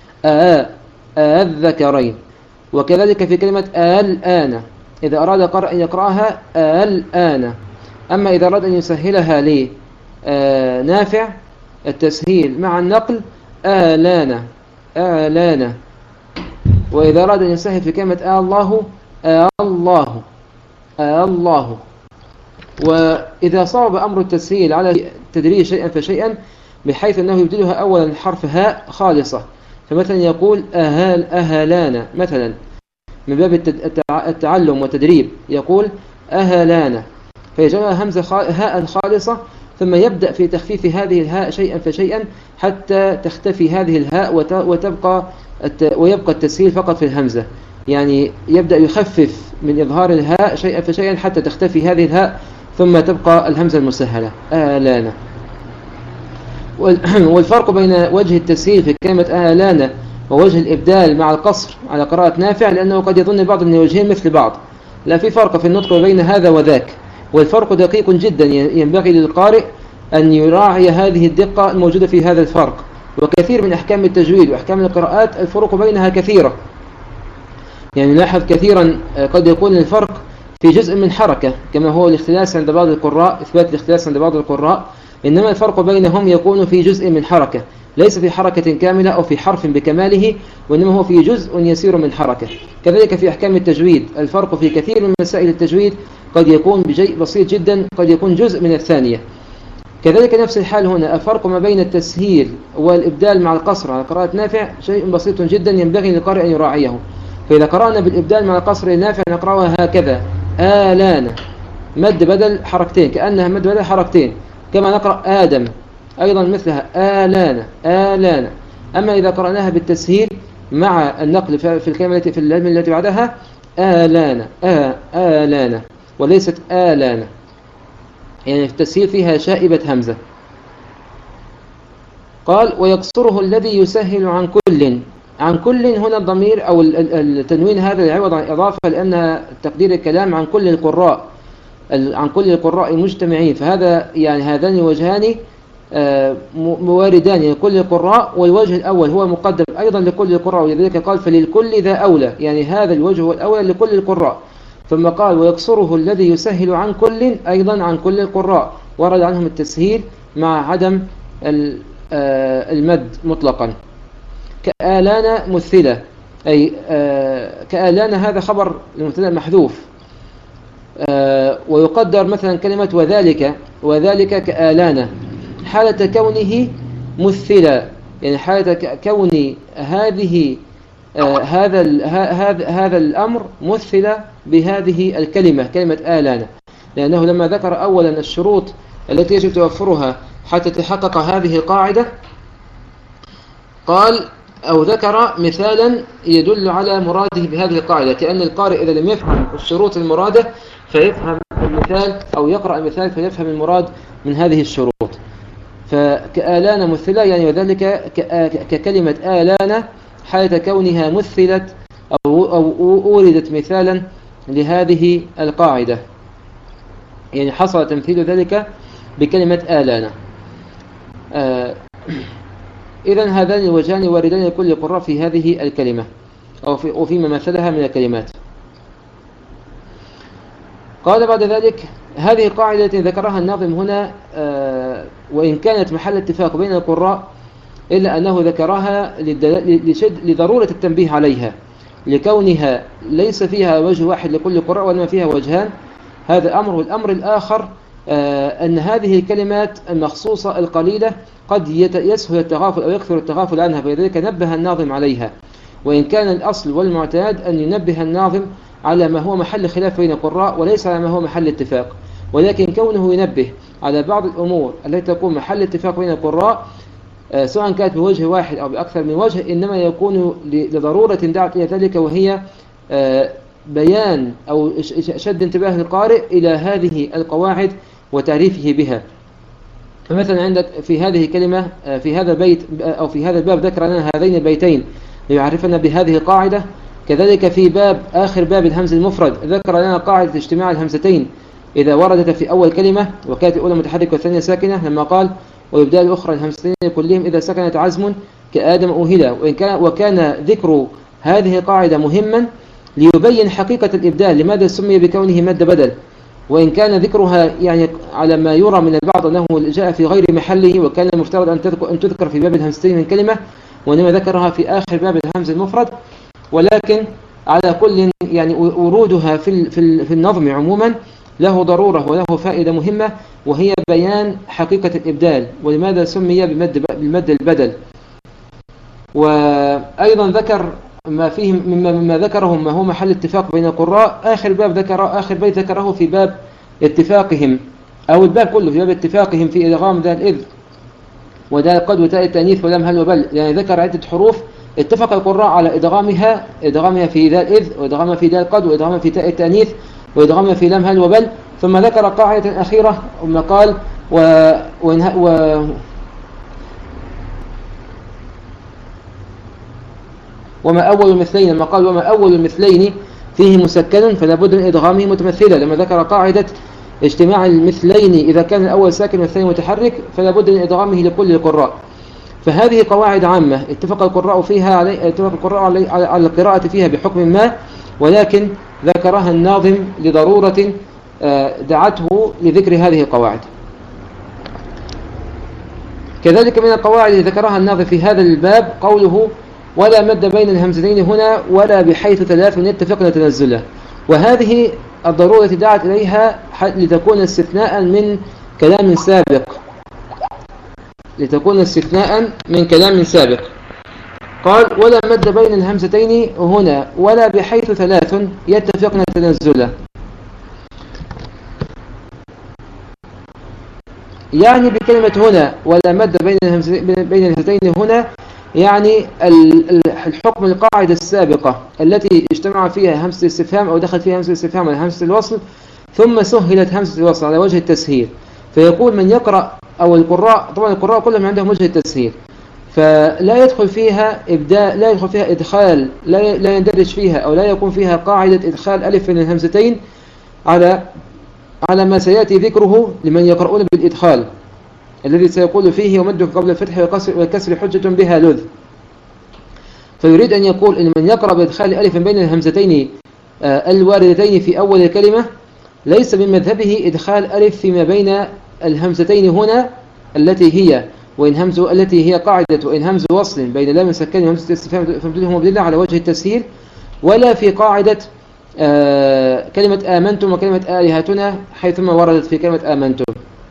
الذكرين. وكذلك في كلمة الآن إذا أراد قارئ أن يقرأها الآن. أما إذا أراد أن يسهلها لنافع التسهيل مع النقل آلانا آلانا. وإذا أراد أن يسهل في كلمة الله الله الله. وإذا صعب أمر التسهيل على تدريج شيئا فشيئا بحيث أنه يبدلها أولا حرف هاء خالصة، فمثلا يقول أهال أهلانا مثلا، من باب التعلم والتدريب، يقول أهلان، فيجعلها همزة هاء خالصة، ثم يبدأ في تخفيف هذه الهاء شيئا فشيئا حتى تختفي هذه الهاء وتبقى ويبقى التسهيل فقط في الهمزة. يعني يبدأ يخفف من إظهار الهاء شيئا فشيئا حتى تختفي هذه الهاء ثم تبقى الهمزة المسهلة آلان. والفرق بين وجه التسهيل في كلمة آلان ووجه الإبدال مع القصر على قراءة نافع، لأنه قد يظن البعض أن الوجهين مثل بعض، لا، في فرق في النطق بين هذا وذاك، والفرق دقيق جدا، ينبغي للقارئ أن يراعي هذه الدقة الموجودة في هذا الفرق. وكثير من أحكام التجويد وأحكام القراءات الفروق بينها كثيرة، يعني نلاحظ كثيرا قد يكون الفرق في جزء من حركة، كما هو الاختلاس عند بعض القراء، إثبات الاختلاس عند بعض القراء، إنما الفرق بينهم يكون في جزء من حركة، ليس في حركة كاملة أو في حرف بكماله، وإنما هو في جزء يسير من حركة. كذلك في أحكام التجويد الفرق في كثير من مسائل التجويد قد يكون بشيء بسيط جدا، قد يكون جزء من الثانية. كذلك نفس الحال هنا، الفرق ما بين التسهيل والإبدال مع القصر على قراءة نافع شيء بسيط جدا ينبغي للقارئ أن يراعيه. فإذا قرأنا بالإبدال مع القصر لنافع نقرأها هكذا آلان، مد بدل حركتين، كأنها مد بدل حركتين، كما نقرأ آدم أيضا مثلها آلان آلان. أما إذا قرأناها بالتسهيل مع النقل في الكلمة التي في الكلمة التي بعدها آلان آ آلان وليست آلان، يعني في التسهيل فيها شائبة همزة. قال ويقصره الذي يسهل عن كل. عن كل هنا الضمير أو التنوين هذا يعوض عن إضافة، لأن تقدير الكلام عن كل القراء، عن كل القراء مجتمعين، فهذا يعني هذان وجهان مواردان لكل القراء، والوجه الأول هو مقدم أيضا لكل القراء، ولذلك قال فللكل ذا أولى، يعني هذا الوجه هو الأولى لكل القراء. ثم قال ويقصره الذي يسهل عن كل، أيضا عن كل القراء ورد عنهم التسهيل مع عدم المد مطلقا. كآلان مثلة، أي كآلان هذا خبر المبتدأ محذوف، ويقدر مثلا كلمة وذلك، وذلك كآلان حالة كونه مثلة، يعني حالة كون هذه هذا هذا هذا الأمر مثلة بهذه الكلمة، كلمة آلان، لأنه لما ذكر أولا الشروط التي يجب توفرها حتى تحقق هذه القاعدة قال أو ذكر مثالا يدل على مراده بهذه القاعدة، كأن القارئ إذا لم يفهم الشروط المرادة فيفهم المثال، أو يقرأ المثال فيفهم المراد من هذه الشروط. فكآلان مثلة يعني وذلك ككلمة آلان حالة كونها مثلت أو, أو أوردت مثالا لهذه القاعدة، يعني حصل تمثيل ذلك بكلمة آلان. آه إذن هذان الوجهان واردان لكل القراء في هذه الكلمة أو في وفيما مثلها من الكلمات. قال بعد ذلك هذه القاعدة التي ذكرها الناظم هنا آه وإن كانت محل اتفاق بين القراء إلا أنه ذكرها لشد لضرورة التنبيه عليها، لكونها ليس فيها وجه واحد لكل القراء وإنما فيها وجهان، هذا أمر. والأمر الآخر آه أن هذه الكلمات المخصوصة القليلة قد يسهل التغافل أو يكثر التغافل عنها، فلذلك نبه الناظم عليها، وإن كان الأصل والمعتاد أن ينبه الناظم على ما هو محل خلاف بين القراء وليس على ما هو محل اتفاق، ولكن كونه ينبه على بعض الأمور التي تكون محل اتفاق بين القراء آه سواء كانت بوجه واحد أو بأكثر من وجه، إنما يكون لضرورة دعت إلى ذلك، وهي آه بيان أو شد انتباه القارئ إلى هذه القواعد وتعريفه بها. فمثلا عندك في هذه الكلمة في هذا البيت أو في هذا الباب ذكر لنا هذين البيتين ليعرفنا بهذه القاعدة. كذلك في باب آخر باب الهمز المفرد ذكر لنا قاعدة اجتماع الهمزتين إذا وردت في أول كلمة وكانت الأولى متحركة والثانية ساكنة، لما قال ويبدأ الأخرى الهمزتين كلهم إذا سكنت عزم كآدم أوهلا. وإن كان وكان ذكر هذه القاعدة مهما ليبين حقيقة الإبدال لماذا سمي بكونه مد بدل، وإن كان ذكرها يعني على ما يرى من البعض أنه جاء في غير محله وكان المفترض أن تذكر في باب الهمزتين من كلمة، وإنما ذكرها في آخر باب الهمز المفرد. ولكن على كل يعني ورودها في في النظم عموما له ضرورة وله فائدة مهمة، وهي بيان حقيقة الإبدال ولماذا سمي بمد بالمد البدل. وأيضا ذكر ما فيه مما, مما ذكره ما هو محل اتفاق بين القراء، آخر باب ذكر آخر بيت ذكره في باب اتفاقهم، أو الباب كله في باب اتفاقهم في إدغام ذا الإذ وذا قد وتاء التأنيث ولم هل وبل، يعني ذكر عدة حروف اتفق القراء على إدغامها إدغامها في ذا الإذ وإدغامها في ذا قد وإدغامها في تاء التأنيث وإدغامها في لم هل وبل. ثم ذكر قاعدة أخيرة ثم قال و... و... وما أول المثلين، لما قال وما أول المثلين فيه مسكن فلا بد من إدغامه متمثلا، لما ذكر قاعدة اجتماع المثلين إذا كان الأول ساكن والثاني متحرك فلا بد من إدغامه لكل القراء. فهذه قواعد عامة اتفق القراء فيها علي اتفق القراء علي على القراءة فيها بحكم ما، ولكن ذكرها الناظم لضرورة دعته لذكر هذه القواعد. كذلك من القواعد التي ذكرها الناظم في هذا الباب قوله ولا مد بين الهمزتين هنا ولا بحيث ثلاث يتفقن تنزلا، وهذه الضرورة دعت إليها لتكون استثناء من كلام سابق لتكون استثناء من كلام سابق قال ولا مد بين الهمزتين هنا ولا بحيث ثلاث يتفقن تنزلا، يعني بكلمة هنا ولا مد بين الهمزتين هنا يعني الحكم القاعدة السابقة التي اجتمع فيها همزة الاستفهام أو دخل فيها همزة الاستفهام على همزة الوصل ثم سهلت همزة الوصل على وجه التسهيل، فيقول من يقرأ أو القراء، طبعا القراء كلهم عندهم وجه التسهيل، فلا يدخل فيها إبداء لا يدخل فيها إدخال لا لا يندرج فيها أو لا يكون فيها قاعدة إدخال ألف من الهمزتين على على ما سيأتي ذكره لمن يقرؤون بالإدخال الذي سيقول فيه ومده قبل الفتح والكسر حجة بها لذ. فيريد أن يقول إن من يقرأ بإدخال ألف بين الهمزتين الواردتين في أول الكلمة ليس من مذهبه إدخال ألف فيما بين الهمزتين هنا التي هي وإن همز التي هي قاعدة وإن همز وصل بين لام سكن وهمزة استفهام فمدودهم مبدلة على وجه التسهيل، ولا في قاعدة آه كلمة آمنتم وكلمة آلهتنا حيثما وردت في كلمة آمنتم.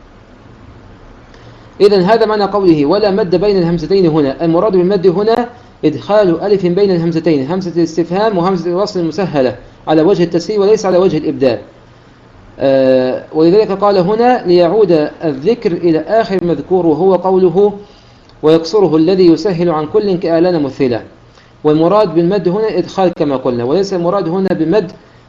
إذن هذا معنى قوله ولا مد بين الهمزتين هنا، المراد بالمد هنا إدخال ألف بين الهمزتين، همزة الاستفهام وهمزة الوصل المسهلة على وجه التسهيل وليس على وجه الإبدال. آه ولذلك قال هنا ليعود الذكر إلى آخر مذكور وهو قوله ويقصره الذي يسهل عن كل كآلان مثلا، والمراد بالمد هنا إدخال كما قلنا، وليس المراد هنا بالمد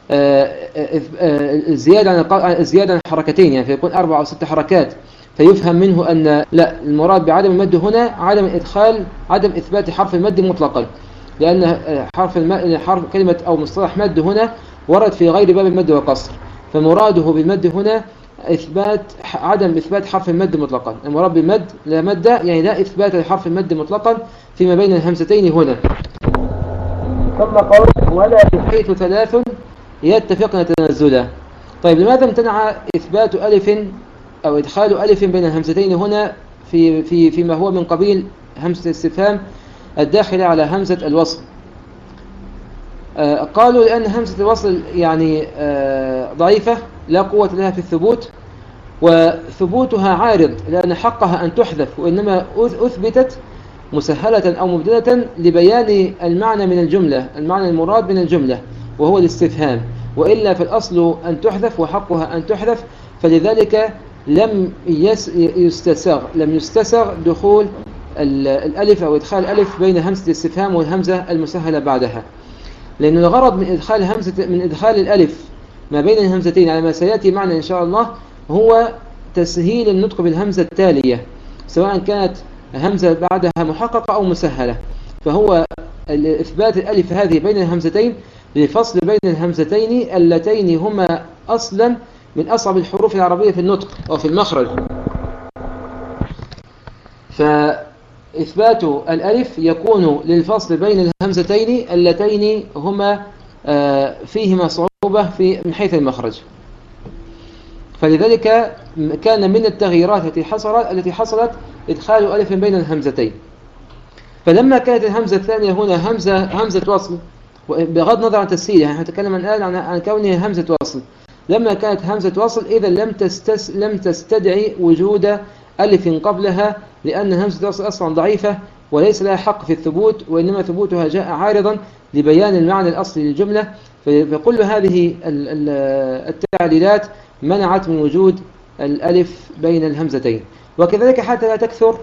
زيادة عن زيادة عن حركتين، يعني فيكون أربع أو ست حركات فيفهم منه أن لا، المراد بعدم المد هنا عدم إدخال عدم إثبات حرف المد مطلقا، لأن حرف الم... حرف كلمة أو مصطلح مد هنا ورد في غير باب المد والقصر، فمراده بالمد هنا إثبات عدم إثبات حرف المد مطلقا. المراد بالمد لا مد يعني لا إثبات لحرف المد مطلقا فيما بين الهمزتين هنا. ثم قول ولا بحيث ثلاث يتفقن تنزلا. طيب لماذا امتنع إثبات ألف أو إدخال ألف بين الهمزتين هنا في في فيما هو من قبيل همزة الاستفهام الداخلة على همزة الوصل؟ آه قالوا لأن همزة الوصل يعني آه ضعيفة لا قوة لها في الثبوت، وثبوتها عارض لأن حقها أن تحذف، وإنما أثبتت مسهلة أو مبدلة لبيان المعنى من الجملة، المعنى المراد من الجملة وهو الاستفهام، وإلا في الأصل أن تحذف وحقها أن تحذف، فلذلك لم يستسغ لم يستسغ دخول الألف أو إدخال الألف بين همزة الاستفهام والهمزة المسهلة بعدها، لأن الغرض من إدخال همزة من إدخال الألف ما بين الهمزتين على ما سيأتي معنا إن شاء الله هو تسهيل النطق بالهمزة التالية سواء كانت همزة بعدها محققة أو مسهلة، فهو إثبات الألف هذه بين الهمزتين لفصل بين الهمزتين اللتين هما أصلا من أصعب الحروف العربية في النطق أو في المخرج. فإثبات الألف يكون للفصل بين الهمزتين اللتين هما فيهما صعوبة في من حيث المخرج، فلذلك كان من التغييرات التي حصلت التي حصلت إدخال ألف بين الهمزتين. فلما كانت الهمزة الثانية هنا همزة همزة وصل بغض النظر عن تسهيلها، يعني نتكلم الآن عن عن كونها همزة وصل، لما كانت همزة وصل إذا لم تستس لم تستدعي وجود ألف قبلها، لأن همزة وصل أصلا ضعيفة وليس لها حق في الثبوت، وإنما ثبوتها جاء عارضا لبيان المعنى الأصلي للجملة. فكل هذه التعليلات منعت من وجود الألف بين الهمزتين. وكذلك حتى لا تكثر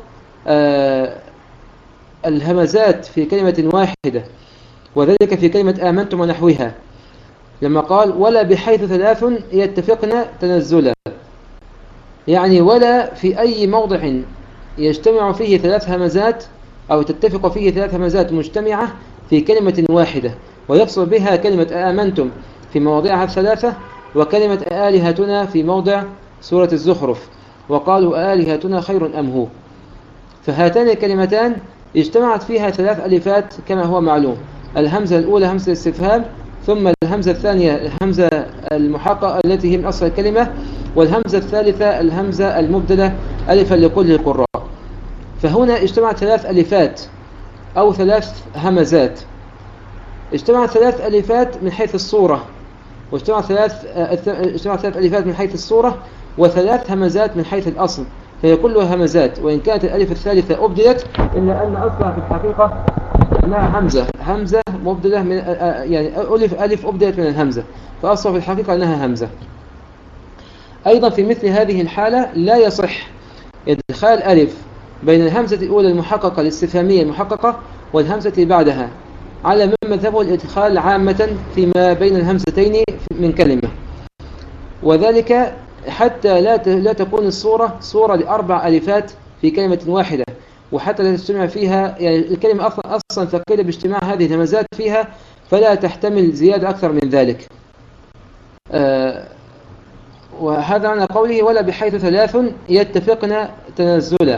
الهمزات في كلمة واحدة، وذلك في كلمة آمنتم ونحوها، لما قال ولا بحيث ثلاث يتفقن تنزلا، يعني ولا في أي موضع يجتمع فيه ثلاث همزات أو تتفق فيه ثلاث همزات مجتمعة في كلمة واحدة، ويفصل بها كلمة آمنتم في مواضعها الثلاثة، وكلمة آلهتنا في موضع سورة الزخرف، وقالوا آلهتنا خير أم هو. فهاتان الكلمتان اجتمعت فيها ثلاث ألفات كما هو معلوم، الهمزة الأولى همزة الاستفهام، ثم الهمزة الثانية الهمزة المحققة التي هي من أصل الكلمة، والهمزة الثالثة الهمزة المبدلة ألفا لكل القراء. فهنا اجتمعت ثلاث ألفات أو ثلاث همزات، اجتمعت ثلاث ألفات من حيث الصورة، واجتمعت ثلاث اجتمعت ثلاث ألفات من حيث الصورة، وثلاث همزات من حيث الأصل، فهي كلها همزات، وإن كانت الألف الثالثة أبدلت إلا أن أصلها في الحقيقة أنها همزة همزة مبدلة من يعني ألف ألف أبدلت من الهمزة، فأصلها في الحقيقة أنها همزة. أيضا في مثل هذه الحالة لا يصح إدخال ألف بين الهمزة الأولى المحققة الاستفهامية المحققة والهمزة اللي بعدها، على من مذهبه الإدخال عامة فيما بين الهمزتين من كلمة، وذلك حتى لا لا تكون الصورة صورة لأربع ألفات في كلمة واحدة، وحتى لا تجتمع فيها، يعني الكلمة أصلا أصلا ثقيلة باجتماع هذه الهمزات فيها، فلا تحتمل زيادة أكثر من ذلك. آه وهذا معنى قوله ولا بحيث ثلاث يتفقن تنزلا،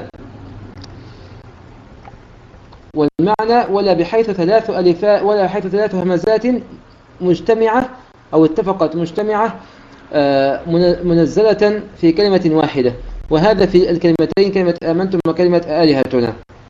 والمعنى ولا بحيث ثلاث ألفاء ولا بحيث ثلاث همزات مجتمعة أو اتفقت مجتمعة منزلة في كلمة واحدة، وهذا في الكلمتين كلمة آمنتم وكلمة آلهتنا.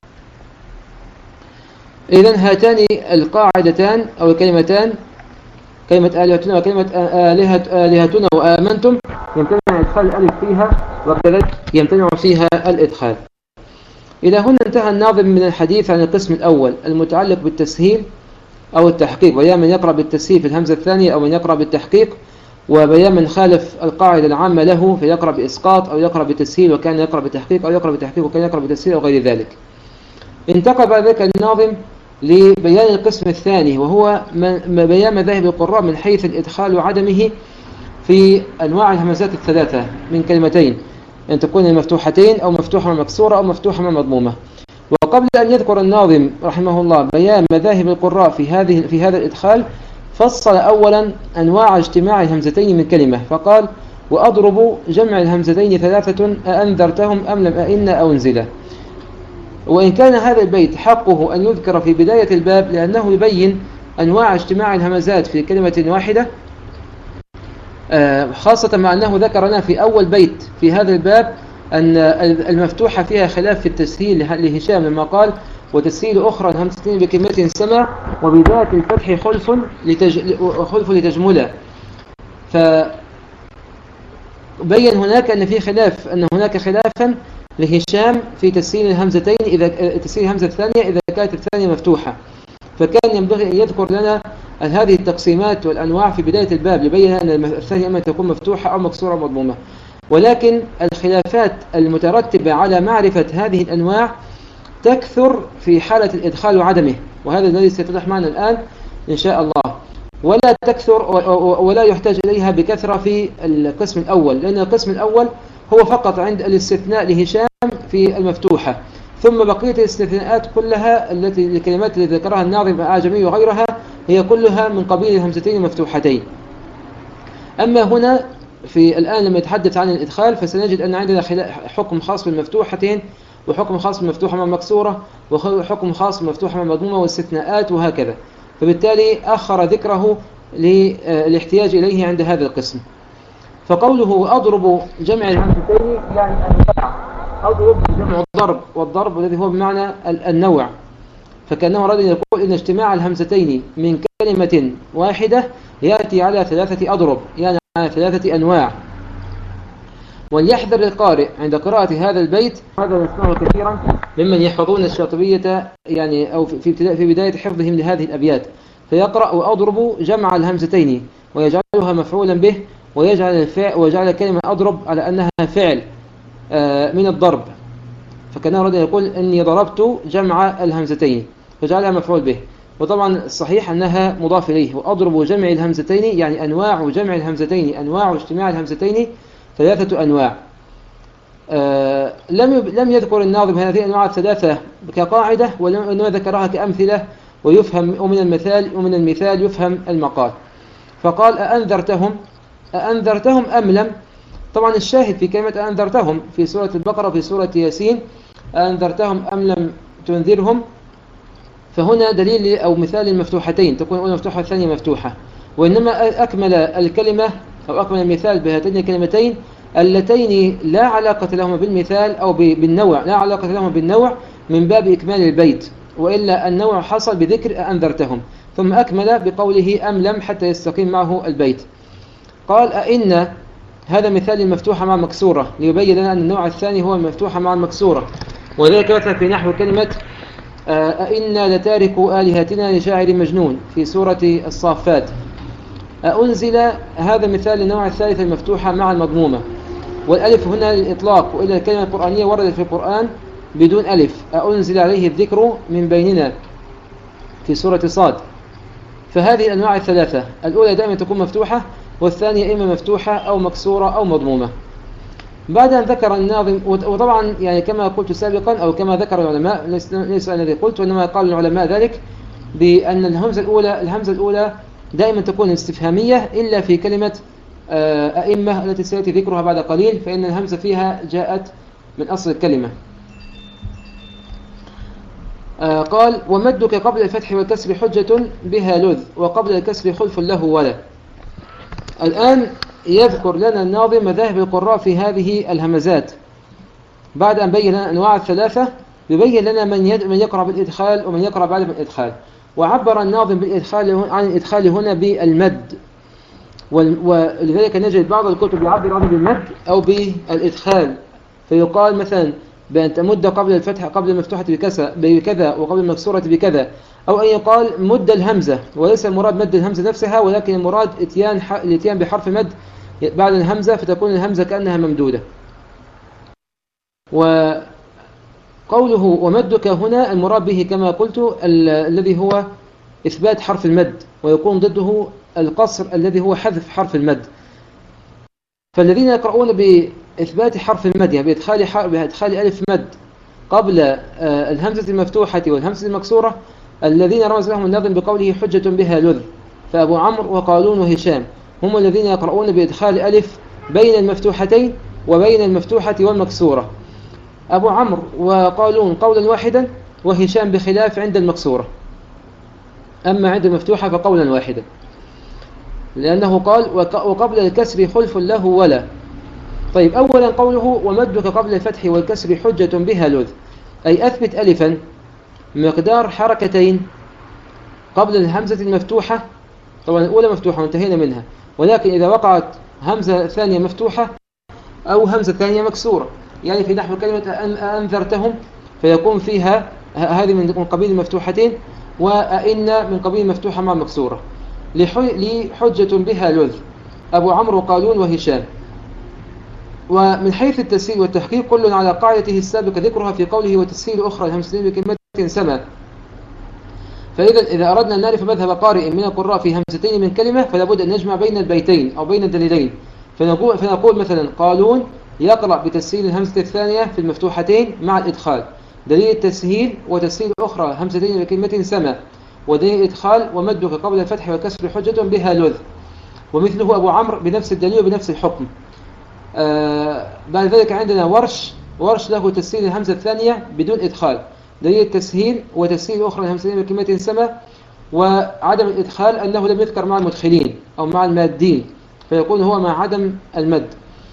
إذن هاتان القاعدتان أو الكلمتان كلمة آلهتنا وكلمة آلهة آلهتنا وآمنتم يمتنع إدخال الألف فيها، وكذلك يمتنع فيها الإدخال. إلى هنا انتهى الناظم من الحديث عن القسم الأول المتعلق بالتسهيل أو التحقيق، ويا من يقرأ بالتسهيل في الهمزة الثانية أو من يقرأ بالتحقيق، وبيان من خالف القاعدة العامة له فيقرأ بإسقاط أو يقرأ بتسهيل وكان يقرأ بتحقيق، أو يقرأ بتحقيق وكان يقرأ بتسهيل أو غير ذلك. انتقل بعد ذلك الناظم لبيان القسم الثاني، وهو بيان مذاهب القراء من حيث الإدخال وعدمه في أنواع الهمزات الثلاثة من كلمتين، أن تكون مفتوحتين أو مفتوحة مكسورة أو مفتوحة مضمومة. وقبل أن يذكر الناظم رحمه الله بيان مذاهب القراء في هذه في هذا الإدخال، فصل أولا أنواع اجتماع الهمزتين من كلمة، فقال وأضرب جمع الهمزتين ثلاثة أأنذرتهم أم لم أئن أو انزلا. وإن كان هذا البيت حقه أن يذكر في بداية الباب لأنه يبين أنواع اجتماع الهمزات في كلمة واحدة، خاصة مع أنه ذكر لنا في أول بيت في هذا الباب أن المفتوحة فيها خلاف في التسهيل لهشام لما قال وتسهيل أخرى الهمزتين بكلمة سمع وبذات الفتح خلف لتج... خلف لتجملة. فبين هناك أن في خلاف أن هناك خلافا لهشام في تسهيل الهمزتين إذا تسهيل الهمزة الثانية إذا كانت الثانية مفتوحة، فكان ينبغي أن يذكر لنا هذه التقسيمات والأنواع في بداية الباب لبين أن الثانية أما تكون مفتوحة أو مكسورة أو مضمومة. ولكن الخلافات المترتبة على معرفة هذه الأنواع تكثر في حالة الإدخال وعدمه، وهذا الذي سيتضح معنا الآن إن شاء الله، ولا تكثر ولا يحتاج إليها بكثرة في القسم الأول، لأن القسم الأول هو فقط عند الاستثناء لهشام في المفتوحة، ثم بقية الاستثناءات كلها التي الكلمات التي ذكرها الناظم الأعجمي وغيرها هي كلها من قبيل الهمزتين المفتوحتين. أما هنا في الآن لما يتحدث عن الإدخال فسنجد أن عندنا حكم خاص بالمفتوحتين وحكم خاص بالمفتوحة مع مكسورة وحكم خاص بالمفتوحة مع مضمومة واستثناءات وهكذا، فبالتالي أخر ذكره للاحتياج إليه عند هذا القسم. فقوله أضرب جمع الهمزتين يعني أنواع، أضرب جمع الضرب، والضرب الذي هو بمعنى النوع، فكأنه أراد أن يقول إن اجتماع الهمزتين من كلمة واحدة يأتي على ثلاثة أضرب، يعني على ثلاثة أنواع. وليحذر القارئ عند قراءة هذا البيت، هذا نسمعه كثيرا ممن يحفظون الشاطبية يعني أو في في بداية حفظهم لهذه الأبيات، فيقرأ وأضرب جمع الهمزتين ويجعلها مفعولا به، ويجعل الفعل ويجعل الكلمة أضرب على أنها فعل من الضرب، فكان أراد يقول إني ضربت جمع الهمزتين وجعلها مفعول به. وطبعا الصحيح أنها مضاف إليه، وأضرب جمع الهمزتين يعني أنواع جمع الهمزتين، أنواع اجتماع الهمزتين ثلاثة أنواع. آه لم لم يذكر الناظم هذه الأنواع الثلاثة كقاعدة، وإنما ذكرها كأمثلة ويفهم ومن المثال ومن المثال يفهم المقال. فقال أأنذرتهم أأنذرتهم أم لم. طبعا الشاهد في كلمة أأنذرتهم في سورة البقرة في سورة ياسين أأنذرتهم أم لم تنذرهم، فهنا دليل أو مثال المفتوحتين، تكون الأولى مفتوحة والثانية مفتوحة، وإنما أكمل الكلمة أو أكمل المثال بهاتين الكلمتين اللتين لا علاقة لهما بالمثال أو بالنوع، لا علاقة لهما بالنوع من باب إكمال البيت، وإلا النوع حصل بذكر أأنذرتهم، ثم أكمل بقوله أم لم حتى يستقيم معه البيت. قال أئن، هذا مثال المفتوحة مع المكسورة ليبين لنا أن النوع الثاني هو المفتوحة مع المكسورة، وذلك مثلا في نحو كلمة أئنا لتاركوا آلهتنا لشاعر مجنون في سورة الصافات. أنزل، هذا مثال للنوع الثالث المفتوحة مع المضمومة، والألف هنا للإطلاق، وإلا الكلمة القرآنية وردت في القرآن بدون ألف. أنزل عليه الذكر من بيننا في سورة صاد. فهذه الأنواع الثلاثة، الأولى دائما تكون مفتوحة، والثانية إما مفتوحة أو مكسورة أو مضمومة. بعد أن ذكر الناظم، وطبعا يعني كما قلت سابقا أو كما ذكر العلماء، ليس الذي قلت وإنما قال العلماء ذلك، بأن الهمزة الأولى الهمزة الأولى دائما تكون استفهامية إلا في كلمة أئمة التي سيأتي ذكرها بعد قليل، فإن الهمزة فيها جاءت من أصل الكلمة. قال ومدك قبل الفتح والكسر حجة بها لذ، وقبل الكسر خلف له ولا. الآن يذكر لنا الناظم مذاهب القراء في هذه الهمزات، بعد أن بين لنا أنواع الثلاثة يبين لنا من من يقرأ بالإدخال ومن يقرأ بعدم الإدخال. وعبر الناظم بالإدخال عن الإدخال هنا بالمد، ولذلك نجد بعض الكتب يعبر عنه بالمد أو بالإدخال، فيقال مثلا بأن تمد قبل الفتح قبل المفتوحة بكذا وقبل المكسورة بكذا، أو أن يقال مد الهمزة، وليس المراد مد الهمزة نفسها، ولكن المراد اتيان الاتيان بحرف مد بعد الهمزة، فتكون الهمزة كأنها ممدودة. وقوله ومدك هنا المراد به كما قلت الذي هو إثبات حرف المد، ويكون ضده القصر الذي هو حذف حرف المد. فالذين يقرؤون بإثبات حرف المد يعني بإدخال بإدخال ألف مد قبل الهمزة المفتوحة والهمزة المكسورة، الذين رمز لهم الناظم بقوله حجة بها لذ، فأبو عمرو وقالون وهشام هم الذين يقرؤون بإدخال ألف بين المفتوحتين وبين المفتوحة والمكسورة. أبو عمرو وقالون قولا واحدا، وهشام بخلاف عند المكسورة، أما عند المفتوحة فقولا واحدا، لأنه قال وقبل الكسر خلف له ولا. طيب أولا قوله ومدك قبل الفتح والكسر حجة بها لذ، أي أثبت ألفا مقدار حركتين قبل الهمزة المفتوحة. طبعا الأولى مفتوحة وانتهينا منها، ولكن إذا وقعت همزة ثانية مفتوحة أو همزة ثانية مكسورة، يعني في نحو كلمة أنذرتهم فيكون فيها هذه من قبيل المفتوحتين، وأئن من قبيل مفتوحة مع مكسورة، لحجة بها لذ أبو عمرو وقالون وهشام. ومن حيث التسهيل والتحقيق كل على قاعدته السابقة ذكرها في قوله وتسهيل أخرى الهمزتين بكلمة سما. فإذا إذا أردنا أن نعرف مذهب قارئ من القراء في همزتين من كلمة فلا بد أن نجمع بين البيتين أو بين الدليلين، فنقول, فنقول مثلا قالون يقرأ بتسهيل الهمزة الثانية في المفتوحتين مع الإدخال، دليل التسهيل وتسهيل أخرى همزتين بكلمة سما، ودليل الإدخال ومدك قبل الفتح والكسر حجة بها لذ. ومثله أبو عمرو بنفس الدليل وبنفس الحكم. آه بعد ذلك عندنا ورش ورش له تسهيل الهمزة الثانية بدون إدخال، دليل التسهيل وتسهيل أخرى الهمزتين بكلمة سما، وعدم الإدخال أنه لم يذكر مع المدخلين أو مع المادين، فيكون هو مع عدم المد.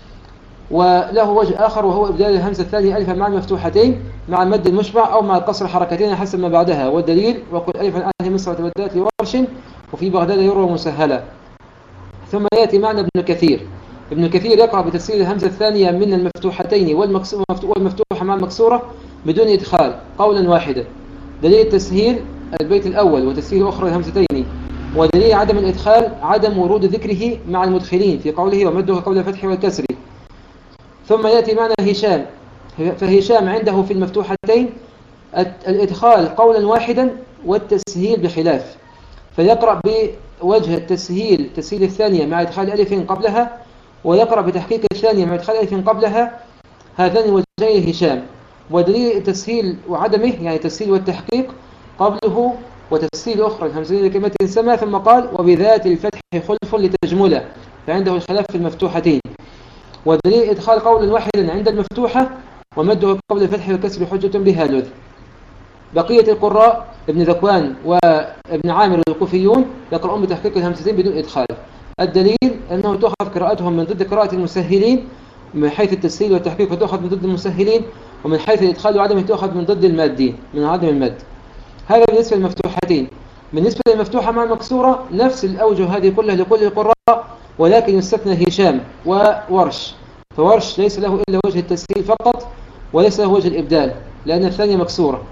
وله وجه آخر وهو إبدال الهمزة الثانية ألفا مع المفتوحتين مع المد المشبع أو مع القصر حركتين حسب ما بعدها، والدليل وقل ألفا أهل مصر تبدلت لورش وفي بغداد يروى مسهلا. ثم يأتي معنى ابن كثير. ابن كثير يقرأ بتسهيل الهمزة الثانية من المفتوحتين والمفتوحة مع المكسورة بدون إدخال قولا واحدا، دليل التسهيل البيت الأول وتسهيل أخرى الهمزتين ودليل عدم الإدخال عدم ورود ذكره مع المدخلين في قوله ومده قول الفتح والكسر. ثم يأتي معنى هشام، فهشام عنده في المفتوحتين الإدخال قولا واحدا والتسهيل بخلاف، فيقرأ بوجه التسهيل تسهيل الثانية مع إدخال ألف قبلها، ويقرأ بتحقيق الثانية مع إدخال ألف قبلها. هذان وجهي هشام. ودليل التسهيل وعدمه يعني التسهيل والتحقيق قبله وتسهيل أخرى الهمزتين لكلمة سما، ثم قال وبذات الفتح خلف لتجمله، فعنده الخلاف في المفتوحتين. ودليل إدخال قولا واحدا عند المفتوحة ومده قبل الفتح والكسر حجة بها لذ. بقية القراء ابن ذكوان وابن عامر الكوفيون يقرؤون بتحقيق الهمزتين بدون إدخال. الدليل أنه تأخذ قراءتهم من ضد قراءة المسهلين من حيث التسهيل والتحقيق، وتأخذ من ضد المسهلين، ومن حيث الإدخال وعدمه تأخذ من ضد المادين من عدم المد. هذا بالنسبة للمفتوحتين. بالنسبة للمفتوحة مع المكسورة نفس الأوجه هذه كلها لكل القراء، ولكن يستثنى هشام وورش، فورش ليس له إلا وجه التسهيل فقط وليس له وجه الإبدال لأن الثانية مكسورة.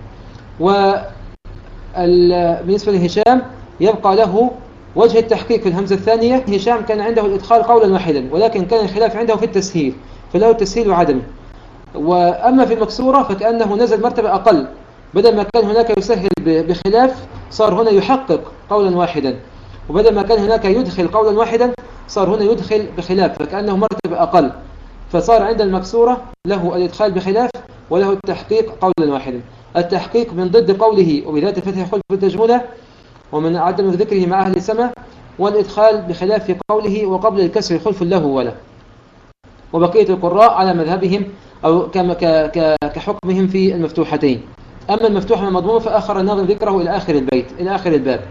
وبالنسبة لهشام يبقى له وجه التحقيق في الهمزة الثانية. هشام كان عنده الإدخال قولا واحدا، ولكن كان الخلاف عنده في التسهيل، فله التسهيل وعدمه. وأما في المكسورة فكأنه نزل مرتبة أقل، بدل ما كان هناك يسهل بخلاف صار هنا يحقق قولا واحدا، وبدل ما كان هناك يدخل قولا واحدا صار هنا يدخل بخلاف، فكأنه مرتبة أقل. فصار عند المكسورة له الإدخال بخلاف وله التحقيق قولا واحدا. التحقيق من ضد قوله وبذات الفتح خلف التجملة ومن عدم ذكره مع أهل السماء، والإدخال بخلاف في قوله وقبل الكسر خلف له ولا. وبقية القراء على مذهبهم أو كما كحكمهم في المفتوحتين. أما المفتوح والمضموم فآخر الناظم ذكره إلى آخر البيت إلى آخر الباب.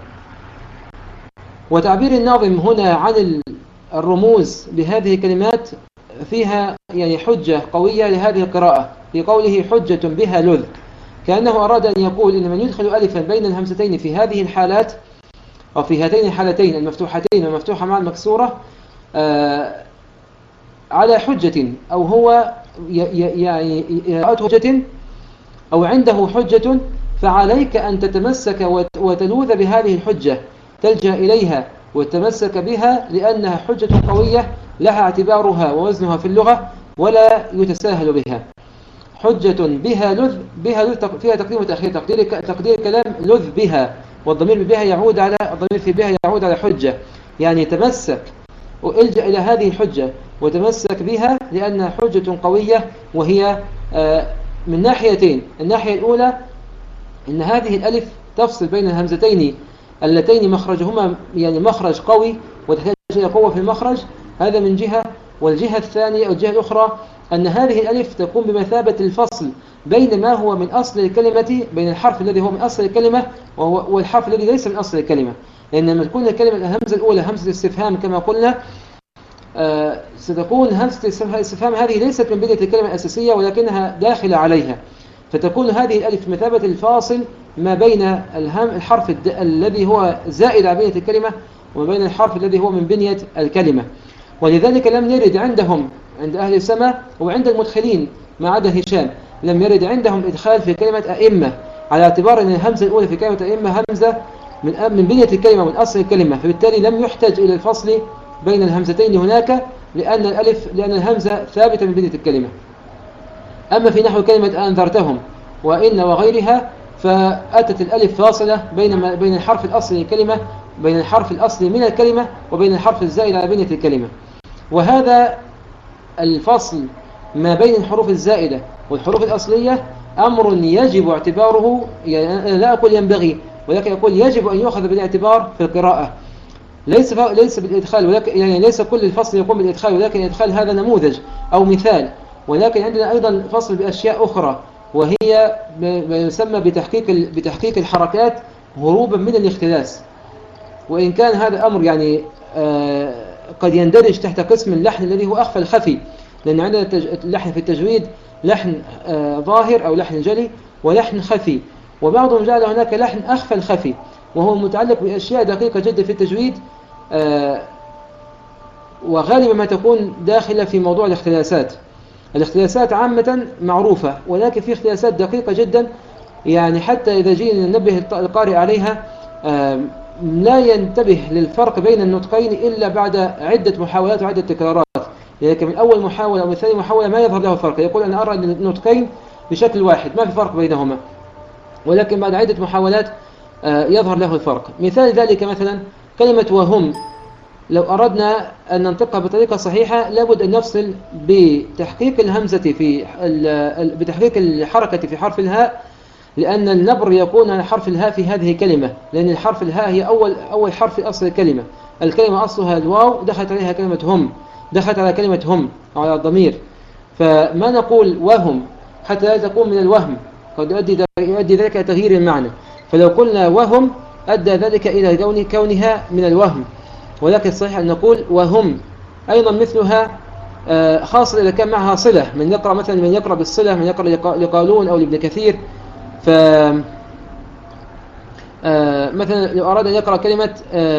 وتعبير الناظم هنا عن الرموز بهذه الكلمات فيها يعني حجة قوية لهذه القراءة في قوله حجة بها لذ، كأنه أراد أن يقول إن من يدخل ألفا بين الهمزتين في هذه الحالات أو في هاتين الحالتين المفتوحتين والمفتوحة مع المكسورة آه على حجة، أو هو يعني حجة أو عنده حجة، فعليك أن تتمسك وتلوذ بهذه الحجة، تلجأ إليها وتتمسك بها لأنها حجة قوية لها اعتبارها ووزنها في اللغة ولا يتساهل بها. حجة بها لذ، بها لذ فيها تقديم وتأخير. تقدير تقدير الكلام لذ بها، والضمير بها يعود على الضمير في بها يعود على حجة، يعني تمسك والجأ إلى هذه الحجة وتمسك بها لأنها حجة قوية. وهي من ناحيتين: الناحية الأولى أن هذه الألف تفصل بين الهمزتين اللتين مخرجهما يعني مخرج قوي وتحتاج إلى قوة في المخرج، هذا من جهة. والجهة الثانية أو الجهة الأخرى أن هذه الألف تقوم بمثابة الفصل بين ما هو من أصل الكلمة، بين الحرف الذي هو من أصل الكلمة والحرف الذي ليس من أصل الكلمة. لأن لما تكون الكلمة الهمزة الأولى همزة استفهام كما قلنا آه ستكون همزة الاستفهام هذه ليست من بداية الكلمة الأساسية ولكنها داخلة عليها، فتكون هذه الألف مثابة الفاصل ما بين الهم الحرف الذي هو زائد على بنية الكلمة وما بين الحرف الذي هو من بنية الكلمة. ولذلك لم يرد عندهم عند أهل السماء وعند المدخلين ما عدا هشام لم يرد عندهم إدخال في كلمة أئمة، على اعتبار أن الهمزة الأولى في كلمة أئمة همزة من من بنية الكلمة من أصل الكلمة، فبالتالي لم يحتج إلى الفصل بين الهمزتين هناك لأن الألف لأن الهمزة ثابتة من بنية الكلمة. أما في نحو كلمة أنذرتهم وإن وغيرها فأتت الألف فاصلة بين بين الحرف الأصلي للكلمة بين الحرف الأصلي من الكلمة وبين الحرف الزائد على بنية الكلمة. وهذا الفصل ما بين الحروف الزائدة والحروف الأصلية أمر يجب اعتباره، يعني لا أقول ينبغي ولكن أقول يجب أن يؤخذ بالاعتبار في القراءة، ليس ليس بالإدخال، ولكن يعني ليس كل الفصل يقوم بالإدخال، ولكن الإدخال هذا نموذج أو مثال. ولكن عندنا أيضا فصل بأشياء أخرى وهي ما يسمى بتحقيق بتحقيق الحركات هروبا من الاختلاس. وإن كان هذا أمر يعني آه قد يندرج تحت قسم اللحن الذي هو أخفى الخفي، لأن عندنا اللحن في التجويد لحن آه ظاهر أو لحن جلي ولحن خفي، وبعضهم جعل هناك لحن أخفى الخفي وهو متعلق بأشياء دقيقة جدا في التجويد آه وغالبا ما تكون داخلة في موضوع الاختلاسات. الاختلاسات عامة معروفة، ولكن في اختلاسات دقيقة جدا يعني حتى إذا جينا ننبه القارئ عليها آه لا ينتبه للفرق بين النطقين إلا بعد عدة محاولات وعدة تكرارات. يعني من أول محاولة أو من ثاني محاولة ما يظهر له الفرق، يقول أنا أرى النطقين بشكل واحد ما في فرق بينهما، ولكن بعد عدة محاولات يظهر له الفرق. مثال ذلك مثلا كلمة وهم، لو أردنا أن ننطقها بطريقة صحيحة لابد أن نفصل بتحقيق الهمزة في بتحقيق الحركة في حرف الهاء، لأن النبر يكون على حرف الهاء في هذه الكلمة، لأن الحرف الهاء هي أول أول حرف في أصل الكلمة. الكلمة أصلها الواو، دخلت عليها كلمة هم، دخلت على كلمة هم أو على الضمير، فما نقول وهم حتى لا تكون من الوهم، قد يؤدي يؤدي ذلك تغيير المعنى. فلو قلنا وهم أدى ذلك إلى كون كونها من الوهم، ولكن الصحيح أن نقول وهم. أيضا مثلها خاصة إذا كان معها صلة، من يقرأ مثلا من يقرأ بالصلة، من يقرأ لقالون أو لابن كثير، ف مثلا لو أراد أن يقرأ كلمة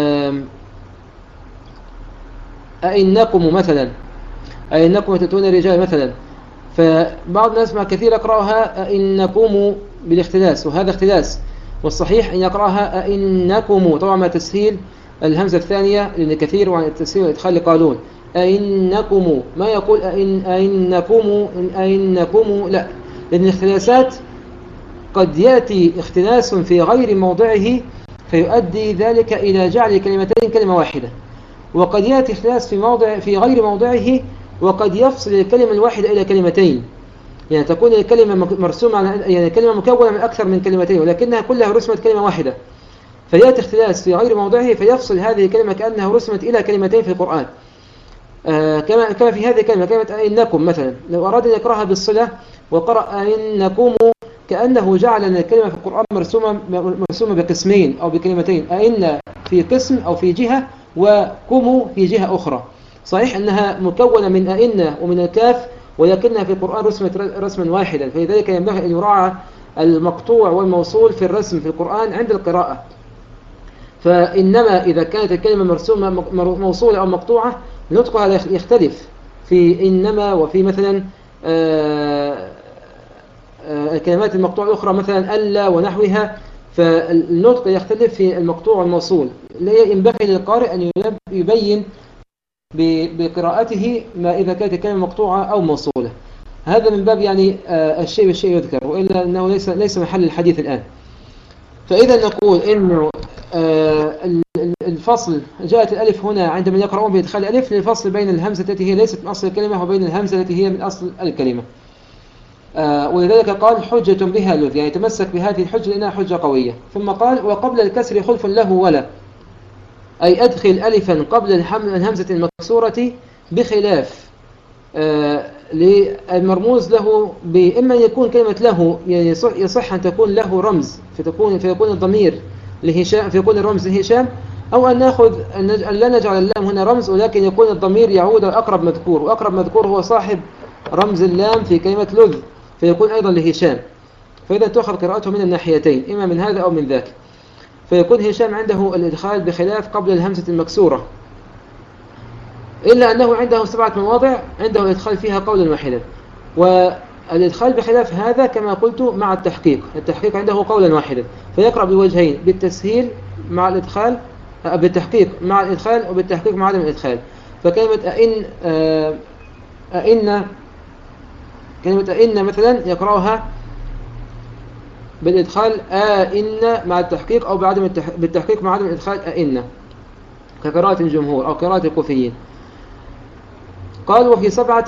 أئنكم مثلا، أئنكم تأتون الرجال مثلا، فبعض الناس مع كثير يقرأها أئنكم بالاختلاس، وهذا اختلاس، والصحيح أن يقرأها أئنكم طبعا مع تسهيل الهمزة الثانية لابن كثير وعن التسهيل والإدخال لقالون. أئنكم، ما يقول أئن أئنكم أئنكم، لا، لأن الاختلاسات قد يأتي اختلاس في غير موضعه فيؤدي ذلك إلى جعل كلمتين كلمة واحدة، وقد يأتي اختلاس في موضع في غير موضعه وقد يفصل الكلمة الواحدة إلى كلمتين، يعني تكون الكلمة مرسومة، يعني الكلمة مكونة من أكثر من كلمتين ولكنها كلها رسمت كلمة واحدة، فيأتي اختلاس في غير موضعه فيفصل هذه الكلمة كأنها رسمت إلى كلمتين في القرآن. آه كما كما في هذه الكلمة، كلمة أئنكم مثلا، لو أراد أن يقرأها بالصلة وقرأ أئنكم كأنه جعل أن الكلمة في القرآن مرسومة مرسومة بقسمين أو بكلمتين، أئن في قسم أو في جهة وكم في جهة أخرى. صحيح أنها مكونة من أئن ومن الكاف، ولكنها في القرآن رسمت رسما واحدا، فلذلك ينبغي أن يراعى المقطوع والموصول في الرسم في القرآن عند القراءة. فإنما إذا كانت الكلمة مرسومة موصولة أو مقطوعة نطقها يختلف في إنما، وفي مثلا الكلمات المقطوعة الأخرى مثلا ألا ونحوها، فالنطق يختلف في المقطوع والموصول. ينبغي للقارئ أن يبين بقراءته ما إذا كانت الكلمة مقطوعة أو موصولة. هذا من باب يعني الشيء بالشيء يذكر، وإلا أنه ليس ليس محل الحديث الآن. فإذا نقول إنه الفصل جاءت الألف هنا عندما يقرؤون بإدخال الألف للفصل بين الهمزة التي هي ليست من أصل الكلمة وبين الهمزة التي هي من أصل الكلمة. ولذلك قال حجة بها لذ، يعني تمسك بهذه الحجة لأنها حجة قوية. ثم قال وقبل الكسر خلف له ولا، أي أدخل ألفا قبل الهمزة المكسورة بخلاف للمرموز له، بإما أن يكون كلمة له يعني يصح أن تكون له رمز فتكون فيكون الضمير لهشام، فيكون الرمز لهشام، أو أن نأخذ أن لا نجعل اللام هنا رمز ولكن يكون الضمير يعود أقرب مذكور، وأقرب مذكور هو صاحب رمز اللام في كلمة لذ فيكون أيضا لهشام. فإذا تأخذ قراءته من الناحيتين، إما من هذا أو من ذاك، فيكون هشام عنده الإدخال بخلاف قبل الهمزة المكسورة، إلا أنه عنده سبعة مواضع عنده الإدخال فيها قولا واحدا. والإدخال بخلاف هذا كما قلت مع التحقيق، التحقيق عنده قولا واحدا، فيقرأ بوجهين، بالتسهيل مع الإدخال، بالتحقيق مع الإدخال، وبالتحقيق مع عدم الإدخال. فكلمة أئن أئن كلمة أئن مثلا يقرأها بالإدخال آئن مع التحقيق، أو بعدم التح... بالتحقيق مع عدم الإدخال أئن، كقراءة الجمهور أو قراءة الكوفيين. قال وفي سبعة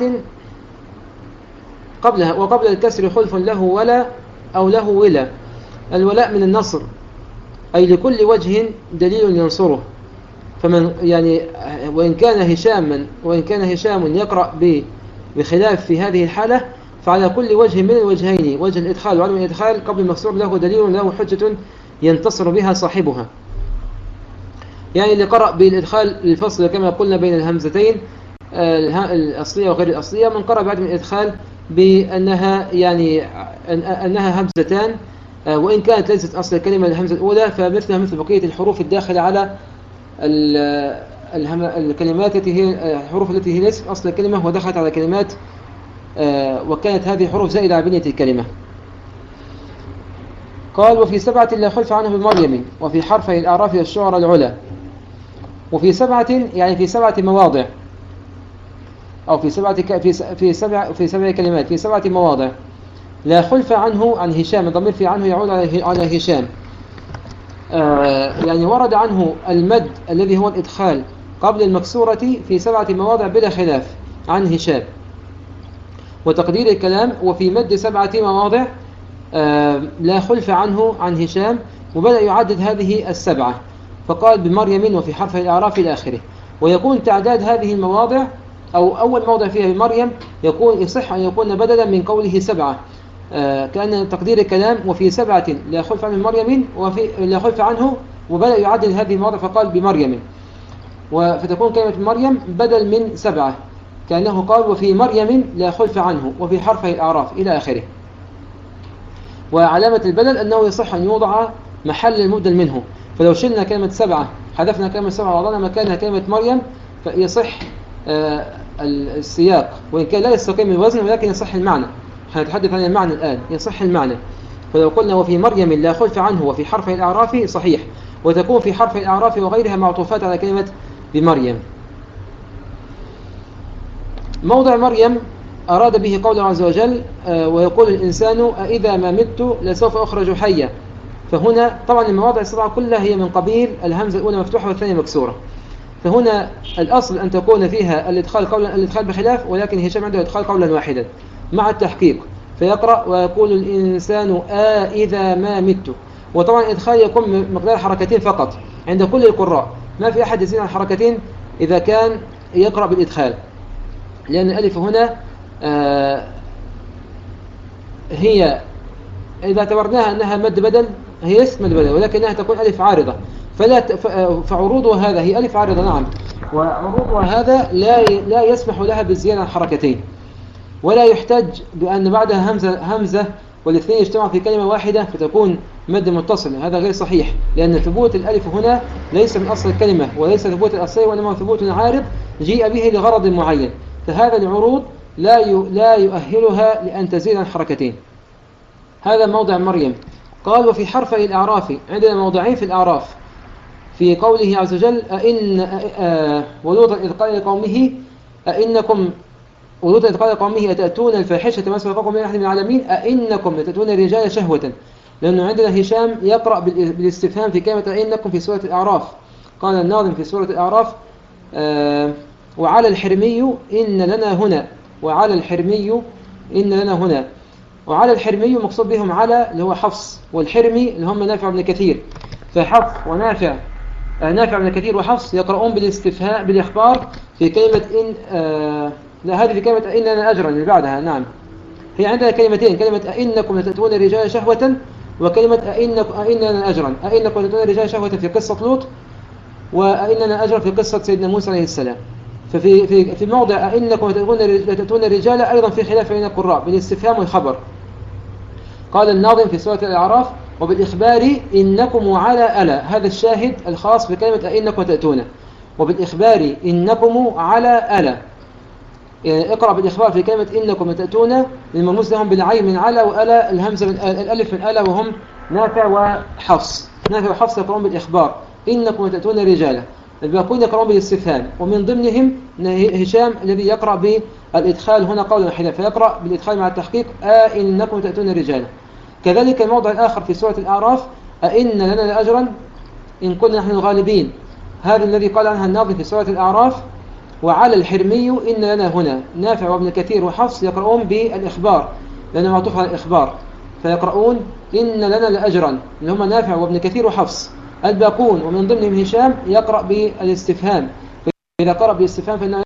قبلها وقبل الكسر خلف له ولا أو له ولا. الولاء من النصر، أي لكل وجه دليل ينصره. فمن يعني وإن كان هشام وإن كان هشام يقرأ بخلاف في هذه الحالة، فعلى كل وجه من الوجهين، وجه الإدخال وعدم الإدخال قبل المكسور له دليل له حجة ينتصر بها صاحبها. يعني اللي قرأ بالإدخال للفصل كما قلنا بين الهمزتين الأصلية وغير الأصلية، من قرأ بعدم الإدخال بأنها يعني أنها همزتان وإن كانت ليست أصل الكلمة الهمزة الأولى، فمثلها مثل بقية الحروف الداخلة على الكلمات التي هي الحروف التي هي ليست أصل الكلمة ودخلت على كلمات وكانت هذه الحروف زائدة على بنية الكلمة. قال وفي سبعة لا خلف عنه بمريم وفي حرفي الأعراف والشعر العلا. وفي سبعة يعني في سبعة مواضع، أو في سبعة ك... في س... في سبع في سبع كلمات في سبعة مواضع لا خلف عنه عن هشام، الضمير في عنه يعود على على هشام. آه يعني ورد عنه المد الذي هو الإدخال قبل المكسورة في سبعة مواضع بلا خلاف عن هشام. وتقدير الكلام وفي مد سبعة مواضع آه لا خلف عنه عن هشام، وبدأ يعدد هذه السبعة فقال بمريم وفي حرف الأعراف إلى آخره. ويكون تعداد هذه المواضع أو أول موضع فيها بمريم يكون يصح أن يكون بدلا من قوله سبعة، آه كأن تقدير الكلام وفي سبعة لا خلف عنه مريم وفي لا خلف عنه، وبدأ يعدد هذه المواضع فقال بمريم، فتكون كلمة مريم بدل من سبعة كأنه قال وفي مريم لا خلف عنه وفي حرفه الأعراف إلى آخره. وعلامة البدل أنه يصح أن يوضع محل المبدل منه، فلو شلنا كلمة سبعة حذفنا كلمة سبعة ووضعنا مكانها كلمة مريم فيصح آه السياق، وإن كان لا يستقيم الوزن ولكن يصح المعنى. هنتحدث عن المعنى الآن، يصح المعنى. فلو قلنا وفي مريم لا خلف عنه وفي حرفه الأعراف صحيح، وتكون في حرف الأعراف وغيرها معطوفات على كلمة بمريم. موضع مريم أراد به قوله عز وجل آه ويقول الإنسان أإذا ما مت لسوف أخرج حيا. فهنا طبعا المواضع السبعة كلها هي من قبيل الهمزة الأولى مفتوحة والثانية مكسورة، فهنا الأصل أن تكون فيها الإدخال قولا الإدخال بخلاف، ولكن هشام عنده إدخال قولا واحدا مع التحقيق، فيقرأ ويقول الإنسان أإذا ما مت. وطبعا الإدخال يكون مقدار حركتين فقط عند كل القراء، ما في أحد يزيد عن حركتين إذا كان يقرأ بالإدخال، لأن الألف هنا آه هي إذا اعتبرناها أنها مد بدل هي اسم مد بدل، ولكنها تكون ألف عارضة، فلا فعروضها هذا هي ألف عارضة نعم، وعروضها هذا لا لا يسمح لها بالزيادة عن حركتين، ولا يحتج بأن بعدها همزة همزة والاثنين يجتمعوا في كلمة واحدة فتكون مد متصل، هذا غير صحيح، لأن ثبوت الألف هنا ليس من أصل الكلمة وليس ثبوت الأصلي، وإنما ثبوت عارض جيء به لغرض معين، فهذا العروض لا لا يؤهلها لأن تزيد عن حركتين. هذا موضع مريم. قال وفي حرفي الأعراف عندنا موضعين في الأعراف، في قوله عز وجل أئن ولوطا إذ قال لقومه أئنكم ولوطا إذ قال لقومه أتأتون الفاحشة ما سبقكم من أحد من العالمين أئنكم لتأتون الرجال شهوة، لأنه عندنا هشام يقرأ بالاستفهام في كلمة أئنكم في سورة الأعراف. قال الناظم في سورة الأعراف آه وعلى الحرمي إن لنا هنا، وعلى الحرمي إن لنا هنا، وعلى الحرمي مقصود بهم على اللي هو حفص، والحرمي اللي هم نافع بن كثير، فحفص ونافع آه نافع بن كثير وحفص يقرؤون بالاستفهام بالإخبار في كلمة إن آه لا هذه في كلمة إن لنا أجرا اللي بعدها. نعم هي عندنا كلمتين، كلمة أئنكم لتأتون الرجال شهوة، وكلمة أئنكم أئن لنا أجرا، أئنكم لتأتون الرجال شهوة في قصة لوط، وأئن لنا أجرا في قصة سيدنا موسى عليه السلام. ففي في في موضع أئنكم لتأتون الرجال أيضا في خلاف بين القراء بالاستفهام والخبر. قال الناظم في سورة الأعراف وبالإخبار إنكم على ألا، هذا الشاهد الخاص بكلمة أئنكم تأتون، وبالإخبار إنكم على ألا. اقرأ بالإخبار في كلمة إنكم تأتون للمرموز لهم بالعين من على، وألا الهمزة من الألف من ألا، وهم نافع وحفص. نافع وحفص يقرؤون بالإخبار إنكم تأتون رجالا، الباقون يقرؤون بالاستفهام، ومن ضمنهم هشام الذي يقرأ بالإدخال هنا قولا واحدا، فيقرأ بالإدخال مع التحقيق أئنكم تأتون رجالا. كذلك الموضع الآخر في سورة الأعراف أئن لنا لأجرا إن كنا نحن الغالبين، هذا الذي قال عنها الناظم في سورة الأعراف وعلى الحرمي إن لنا هنا، نافع وابن كثير وحفص يقرؤون بالإخبار لأنه معطوف على الإخبار، فيقرؤون إن لنا لأجرا اللي هم نافع وابن كثير وحفص. الباقون ومن ضمنهم هشام يقرأ بالاستفهام، إذا قرأ بالاستفهام فإنه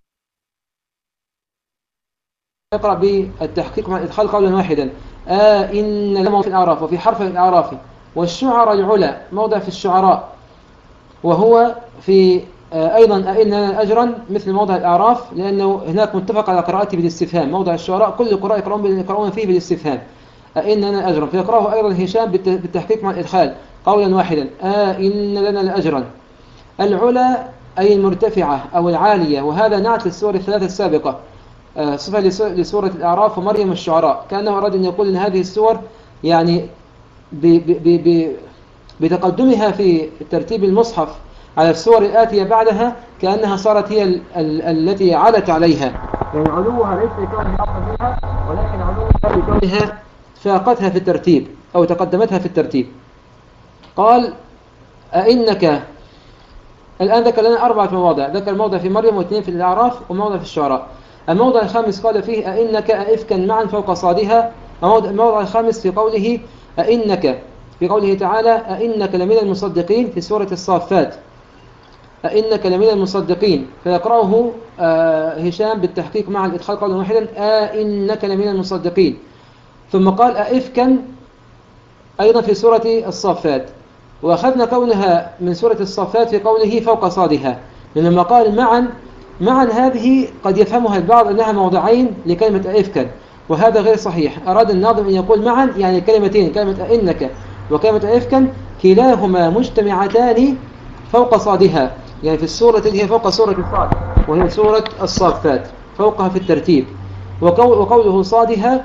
يقرأ بالتحقيق مع الإدخال قولا واحدا آئن لنا في الأعراف وفي حرف الأعراف. والشعر العلا موضع في الشعراء، وهو في أيضا أئن لنا أجرا مثل موضع الأعراف، لأنه هناك متفق على قراءته بالاستفهام. موضع الشعراء كل القراء يقرؤون فيه بالاستفهام أئن لنا أجرا، فيقرأه أيضا هشام بالتحقيق مع الإدخال قولا واحدا آئن لنا لأجرا. العلا أي المرتفعة أو العالية، وهذا نعت للسور الثلاثة السابقة، صفة لسورة الأعراف ومريم والشعراء، كأنه أراد أن يقول أن هذه السور يعني ب ب ب ب بتقدمها في ترتيب المصحف على السور الآتية بعدها كأنها صارت هي ال ال التي علت عليها، يعني علوها ليس لكونها أفضل منها، ولكن علوها لكونها فاقتها في الترتيب أو تقدمتها في الترتيب. قال أئنك، الآن ذكر لنا أربعة مواضع، ذكر موضع في مريم واثنين في الأعراف وموضع في الشعراء. الموضع الخامس قال فيه أئنك أئفكا معا فوق صادها. الموضع الخامس في قوله أئنك، في قوله تعالى أئنك لمن المصدقين في سورة الصافات، أئنك لمن المصدقين، فيقرأه هشام بالتحقيق مع الإدخال قولا واحدا أئنك لمن المصدقين. ثم قال أئفكا أيضا في سورة الصافات، وأخذنا كونها من سورة الصافات في قوله فوق صادها، لما قال معا، معا هذه قد يفهمها البعض أنها موضعين لكلمة أئفكا، وهذا غير صحيح. أراد الناظم أن يقول معا يعني كلمتين، كلمة أئنك وكلمة أئفكا كلاهما مجتمعتان فوق صادها، يعني في السورة اللي هي فوق سورة الصاد وهي سورة الصافات، فوقها في الترتيب. وقوله صادها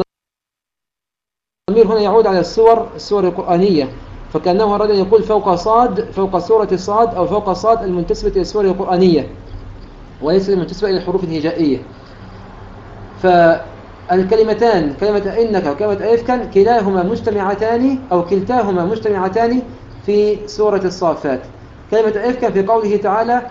الضمير هنا يعود على السور السور القرآنية، فكأنه أراد أن يقول فوق صاد، فوق سورة صاد أو فوق صاد المنتسبة إلى السور القرآنية وليس المنتسبة إلى الحروف الهجائية. فالكلمتان كلمة إنك وكلمة أئفكا كلاهما مجتمعتان أو كلتاهما مجتمعتان في سورة الصافات. كلمة أئفكا في قوله تعالى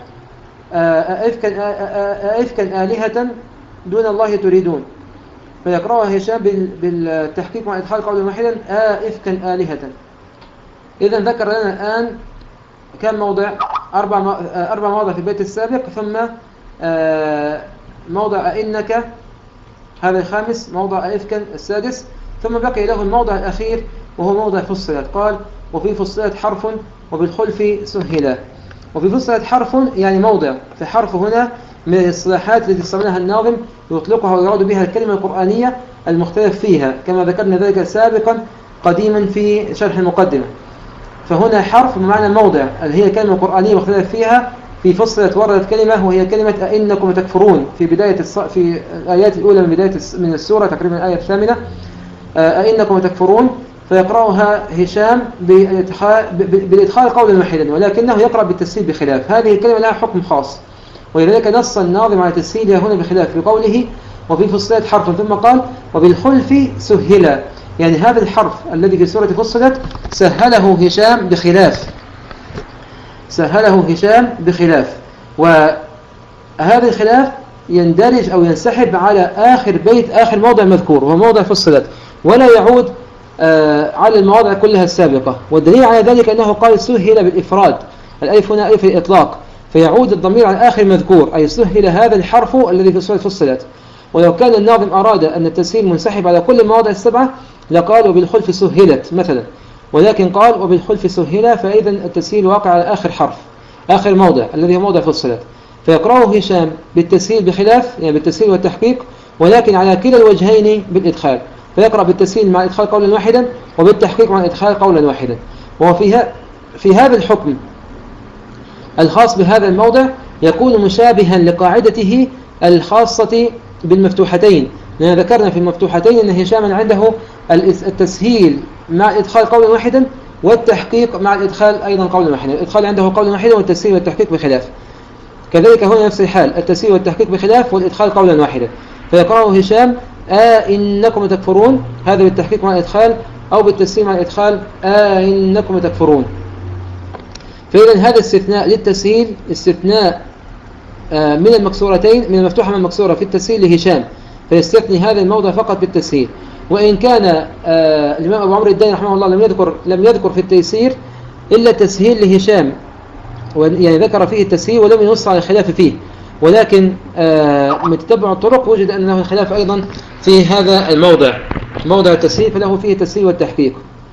أئفكا آلهة دون الله تريدون، فيقرأها هشام بالتحقيق مع إدخال قولا واحدا أئفكا آلهة. إذن ذكر لنا الآن كم موضع؟ أربع أربع مواضع في البيت السابق، ثم موضع أئنك هذا الخامس، موضع أئفكا السادس، ثم بقي له الموضع الأخير وهو موضع فصلت. قال وفي فصلت حرف وبالخلف سهلا. وفي فصلت حرف يعني موضع، في حرف هنا من الإصطلاحات التي استعملها الناظم يطلقها ويراد بها الكلمة القرآنية المختلف فيها، كما ذكرنا ذلك سابقا قديما في شرح المقدمة. فهنا حرف بمعنى موضع اللي هي كلمة قرآنية مختلف فيها. في فصلت وردت كلمة وهي كلمة أئنكم تكفرون في بداية الص... في الآيات الأولى من بداية من السورة تقريبا الآية الثامنة، أئنكم تكفرون، فيقرأها هشام بالإدخال, بالإدخال قولا واحدا، ولكنه يقرأ بالتسهيل بخلاف. هذه الكلمة لها حكم خاص، ولذلك نص الناظم على تسهيلها هنا بخلاف في قوله وفي فصلت حرف، ثم قال وبالخلف سهلا، يعني هذا الحرف الذي في سورة فصلت سهله هشام بخلاف، سهله هشام بخلاف. وهذا الخلاف يندرج أو ينسحب على آخر بيت، آخر موضع مذكور وهو موضع فصلت، ولا يعود آه على المواضع كلها السابقة. والدليل على ذلك أنه قال سهل بالإفراد، الألف هنا ألف الإطلاق، فيعود الضمير على آخر مذكور، أي سهل هذا الحرف الذي في سورة فصلت. ولو كان الناظم أراد أن التسهيل منسحب على كل المواضع السبعة لقال وبالخلف سهلت مثلا، ولكن قال وبالخلف سهلا، فإذا التسهيل واقع على آخر حرف، آخر موضع الذي هو موضع فصلت. فيقرأه هشام بالتسهيل بخلاف، يعني بالتسهيل والتحقيق، ولكن على كلا الوجهين بالإدخال، فيقرأ بالتسهيل مع الإدخال قولا واحدا وبالتحقيق مع الإدخال قولا واحدا. وهو فيها في هذا الحكم الخاص بهذا الموضع يكون مشابها لقاعدته الخاصة بالمفتوحتين، لأن ذكرنا في المفتوحتين أن هشاما عنده التسهيل مع الإدخال قولا واحدا والتحقيق مع الإدخال أيضا قولا واحدا، الإدخال عنده قولا واحدا والتسهيل والتحقيق بخلاف. كذلك هنا نفس الحال، التسهيل والتحقيق بخلاف والإدخال قولا واحدا. فيقرأه هشام آئنكم تكفرون، هذا بالتحقيق مع الإدخال، أو بالتسهيل مع الإدخال آئنكم تكفرون. فإذا هذا استثناء للتسهيل، استثناء من المكسورتين، من المفتوحة من المكسورة في التسهيل لهشام، فيستثني هذا الموضع فقط بالتسهيل. وإن كان الإمام أبو عمرو الداني رحمه الله لم يذكر لم يذكر في التيسير إلا تسهيل لهشام، يعني ذكر فيه التسهيل ولم ينص على الخلاف فيه، ولكن من تتبع الطرق وجد أنه خلاف أيضا في هذا الموضع، موضع التسهيل، فله فيه التسهيل والتحقيق.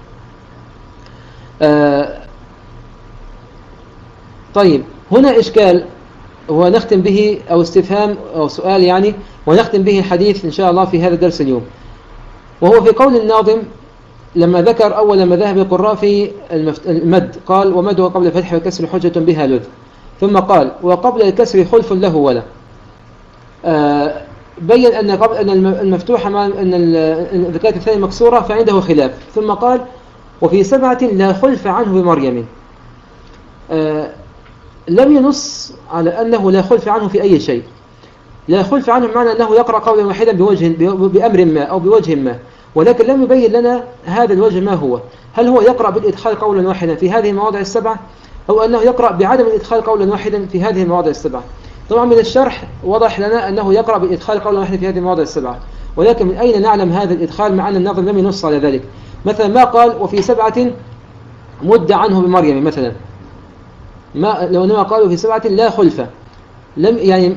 طيب هنا إشكال ونختم به، أو استفهام أو سؤال يعني، ونختم به الحديث إن شاء الله في هذا الدرس اليوم، وهو في قول الناظم لما ذكر أول ما ذهب القراء في المد، قال ومده قبل الفتح والكسر حجة بها لذ، ثم قال وقبل الكسر خلف له ولا. آه بين أن قبل أن المفتوحة مع أن إذا كانت الثانية مكسورة فعنده خلاف، ثم قال وفي سبعة لا خلف عنه بمريم. آه لم ينص على أنه لا خلف عنه في أي شيء. لا خلف عنه بمعنى أنه يقرأ قولا واحدا بوجه بأمر ما أو بوجه ما، ولكن لم يبين لنا هذا الوجه ما هو. هل هو يقرأ بالإدخال قولا واحدا في هذه المواضع السبعة، أو أنه يقرأ بعدم الإدخال قولا واحدا في هذه المواضع السبعة؟ طبعا من الشرح وضح لنا أنه يقرأ بالإدخال قولا واحدا في هذه المواضع السبعة، ولكن من أين نعلم هذا الإدخال مع أن الناظم لم ينص على ذلك؟ مثلا ما قال وفي سبعة مد عنه بمريم مثلا، ما لو انما قالوا في سبعة لا خلفة، لم يعني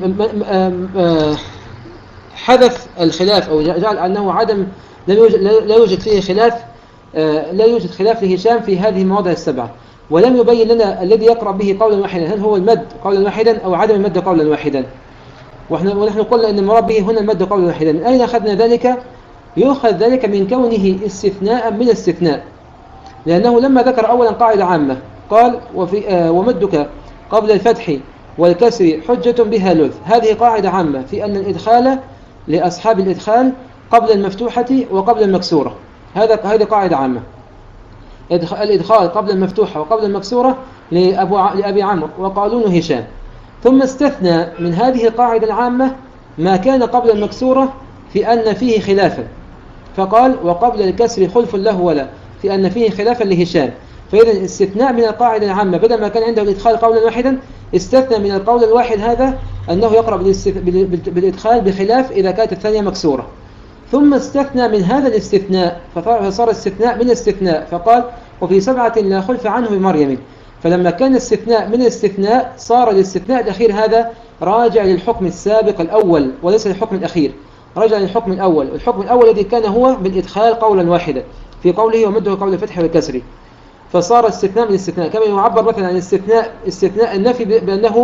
حذف الخلاف أو جعل أنه عدم لا يوجد, لا يوجد فيه خلاف، لا يوجد خلاف لهشام في هذه المواضع السبعة، ولم يبين لنا الذي يقرأ به قولا واحدا هل هو المد قولا واحدا أو عدم المد قولا واحدا. ونحن قلنا أن المراد به هنا المد قولا واحدا. من أين أخذنا ذلك؟ يؤخذ ذلك من كونه استثناء من استثناء، لأنه لما ذكر أولا قاعدة عامة قال وفي آه ومدك قبل الفتح والكسر حجة بها لذ، هذه قاعدة عامة في أن الإدخال لأصحاب الإدخال قبل المفتوحة وقبل المكسورة، هذا هذه قاعدة عامة. الإدخال قبل المفتوحة وقبل المكسورة لأبي عمرو وقالون هشام، ثم استثنى من هذه القاعدة العامة ما كان قبل المكسورة في أن فيه خلافا، فقال وقبل الكسر خلف له ولا، في أن فيه خلافا لهشام. فإذا الاستثناء من القاعدة العامة بدل ما كان عنده الإدخال قولا واحدا، استثنى من القول الواحد هذا أنه يقرأ بالإدخال بخلاف إذا كانت الثانية مكسورة، ثم استثنى من هذا الاستثناء فصار استثناء من استثناء، فقال وفي سبعة لا خلف عنه بمريم. فلما كان استثناء من الاستثناء صار الاستثناء الأخير هذا راجع للحكم السابق الأول وليس للحكم الأخير، رجع للحكم الأول، الحكم الأول الذي كان هو بالإدخال قولا واحدا في قوله ومده قول الفتح والكسر، فصار استثناء من الاستثناء. كما يعبر مثلا عن الاستثناء استثناء النفي بأنه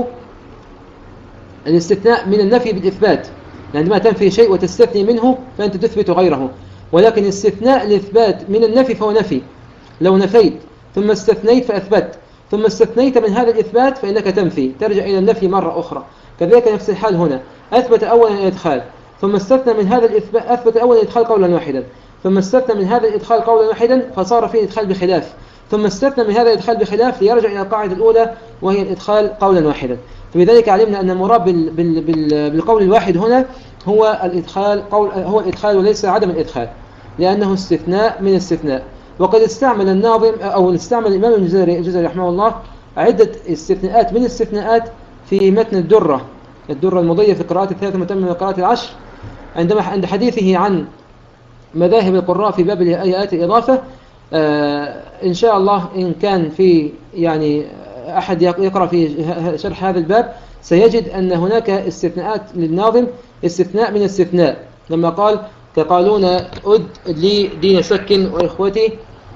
الاستثناء من النفي بالإثبات، عندما تنفي شيء وتستثني منه فأنت تثبت غيره، ولكن استثناء الإثبات من النفي فهو نفي، لو نفيت ثم استثنيت فأثبت ثم استثنيت من هذا الإثبات فإنك تنفي ترجع إلى النفي مرة أخرى. كذلك نفس الحال هنا، أثبت أولا الإدخال ثم استثنى من هذا الإثبات، أثبت أولا الإدخال قولا واحدا ثم استثنى من هذا الإدخال قولا واحدا فصار فيه إدخال بخلاف، ثم استثنى من هذا الإدخال بخلاف ليرجع إلى القاعدة الأولى وهي الإدخال قولا واحدا. فبذلك علمنا أن المراد بال بال بال بالقول الواحد هنا هو الإدخال قول هو الإدخال وليس عدم الإدخال، لأنه استثناء من استثناء. وقد استعمل الناظم أو استعمل الإمام الجزري رحمه الله عدة استثناءات من استثناءات في متن الدرة الدرة المضية في قراءات الثلاث متم من قراءات العشر، عندما عند حديثه عن مذاهب القراء في باب آيات الإضافة. آه إن شاء الله إن كان في يعني أحد يقرأ في شرح هذا الباب سيجد أن هناك استثناءات للناظم، استثناء من استثناء، لما قال كقالون أد لي دين سك وإخوتي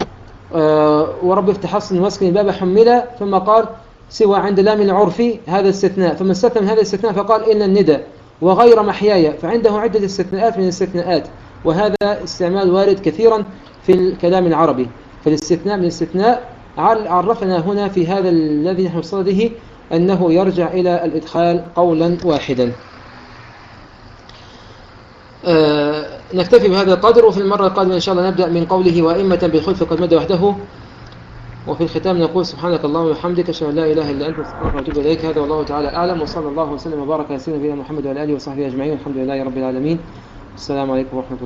آه ورب افتح حصن واسكن الباب حملا، ثم قال سوى عند لام العرف هذا استثناء، ثم استثنى من هذا الاستثناء فقال إلا الندى وغير محياي، فعنده عدة استثناءات من الاستثناءات، وهذا استعمال وارد كثيرا في الكلام العربي. فالاستثناء من الاستثناء عرفنا هنا في هذا الذي نحن صدده أنه يرجع إلى الإدخال قولا واحدا. آه نكتفي بهذا القدر، وفي المرة القادمة إن شاء الله نبدأ من قوله وأئمة بالخلف قد مد وحده. وفي الختام نقول سبحانك اللهم وبحمدك أشهد أن لا إله إلا أنت أستغفرك وأتوب إليك. هذا والله تعالى أعلم، وصلى الله وسلم وبارك على سيدنا محمد وعلى آله وصحبه أجمعين، الحمد لله رب العالمين. السلام عليكم ورحمة الله.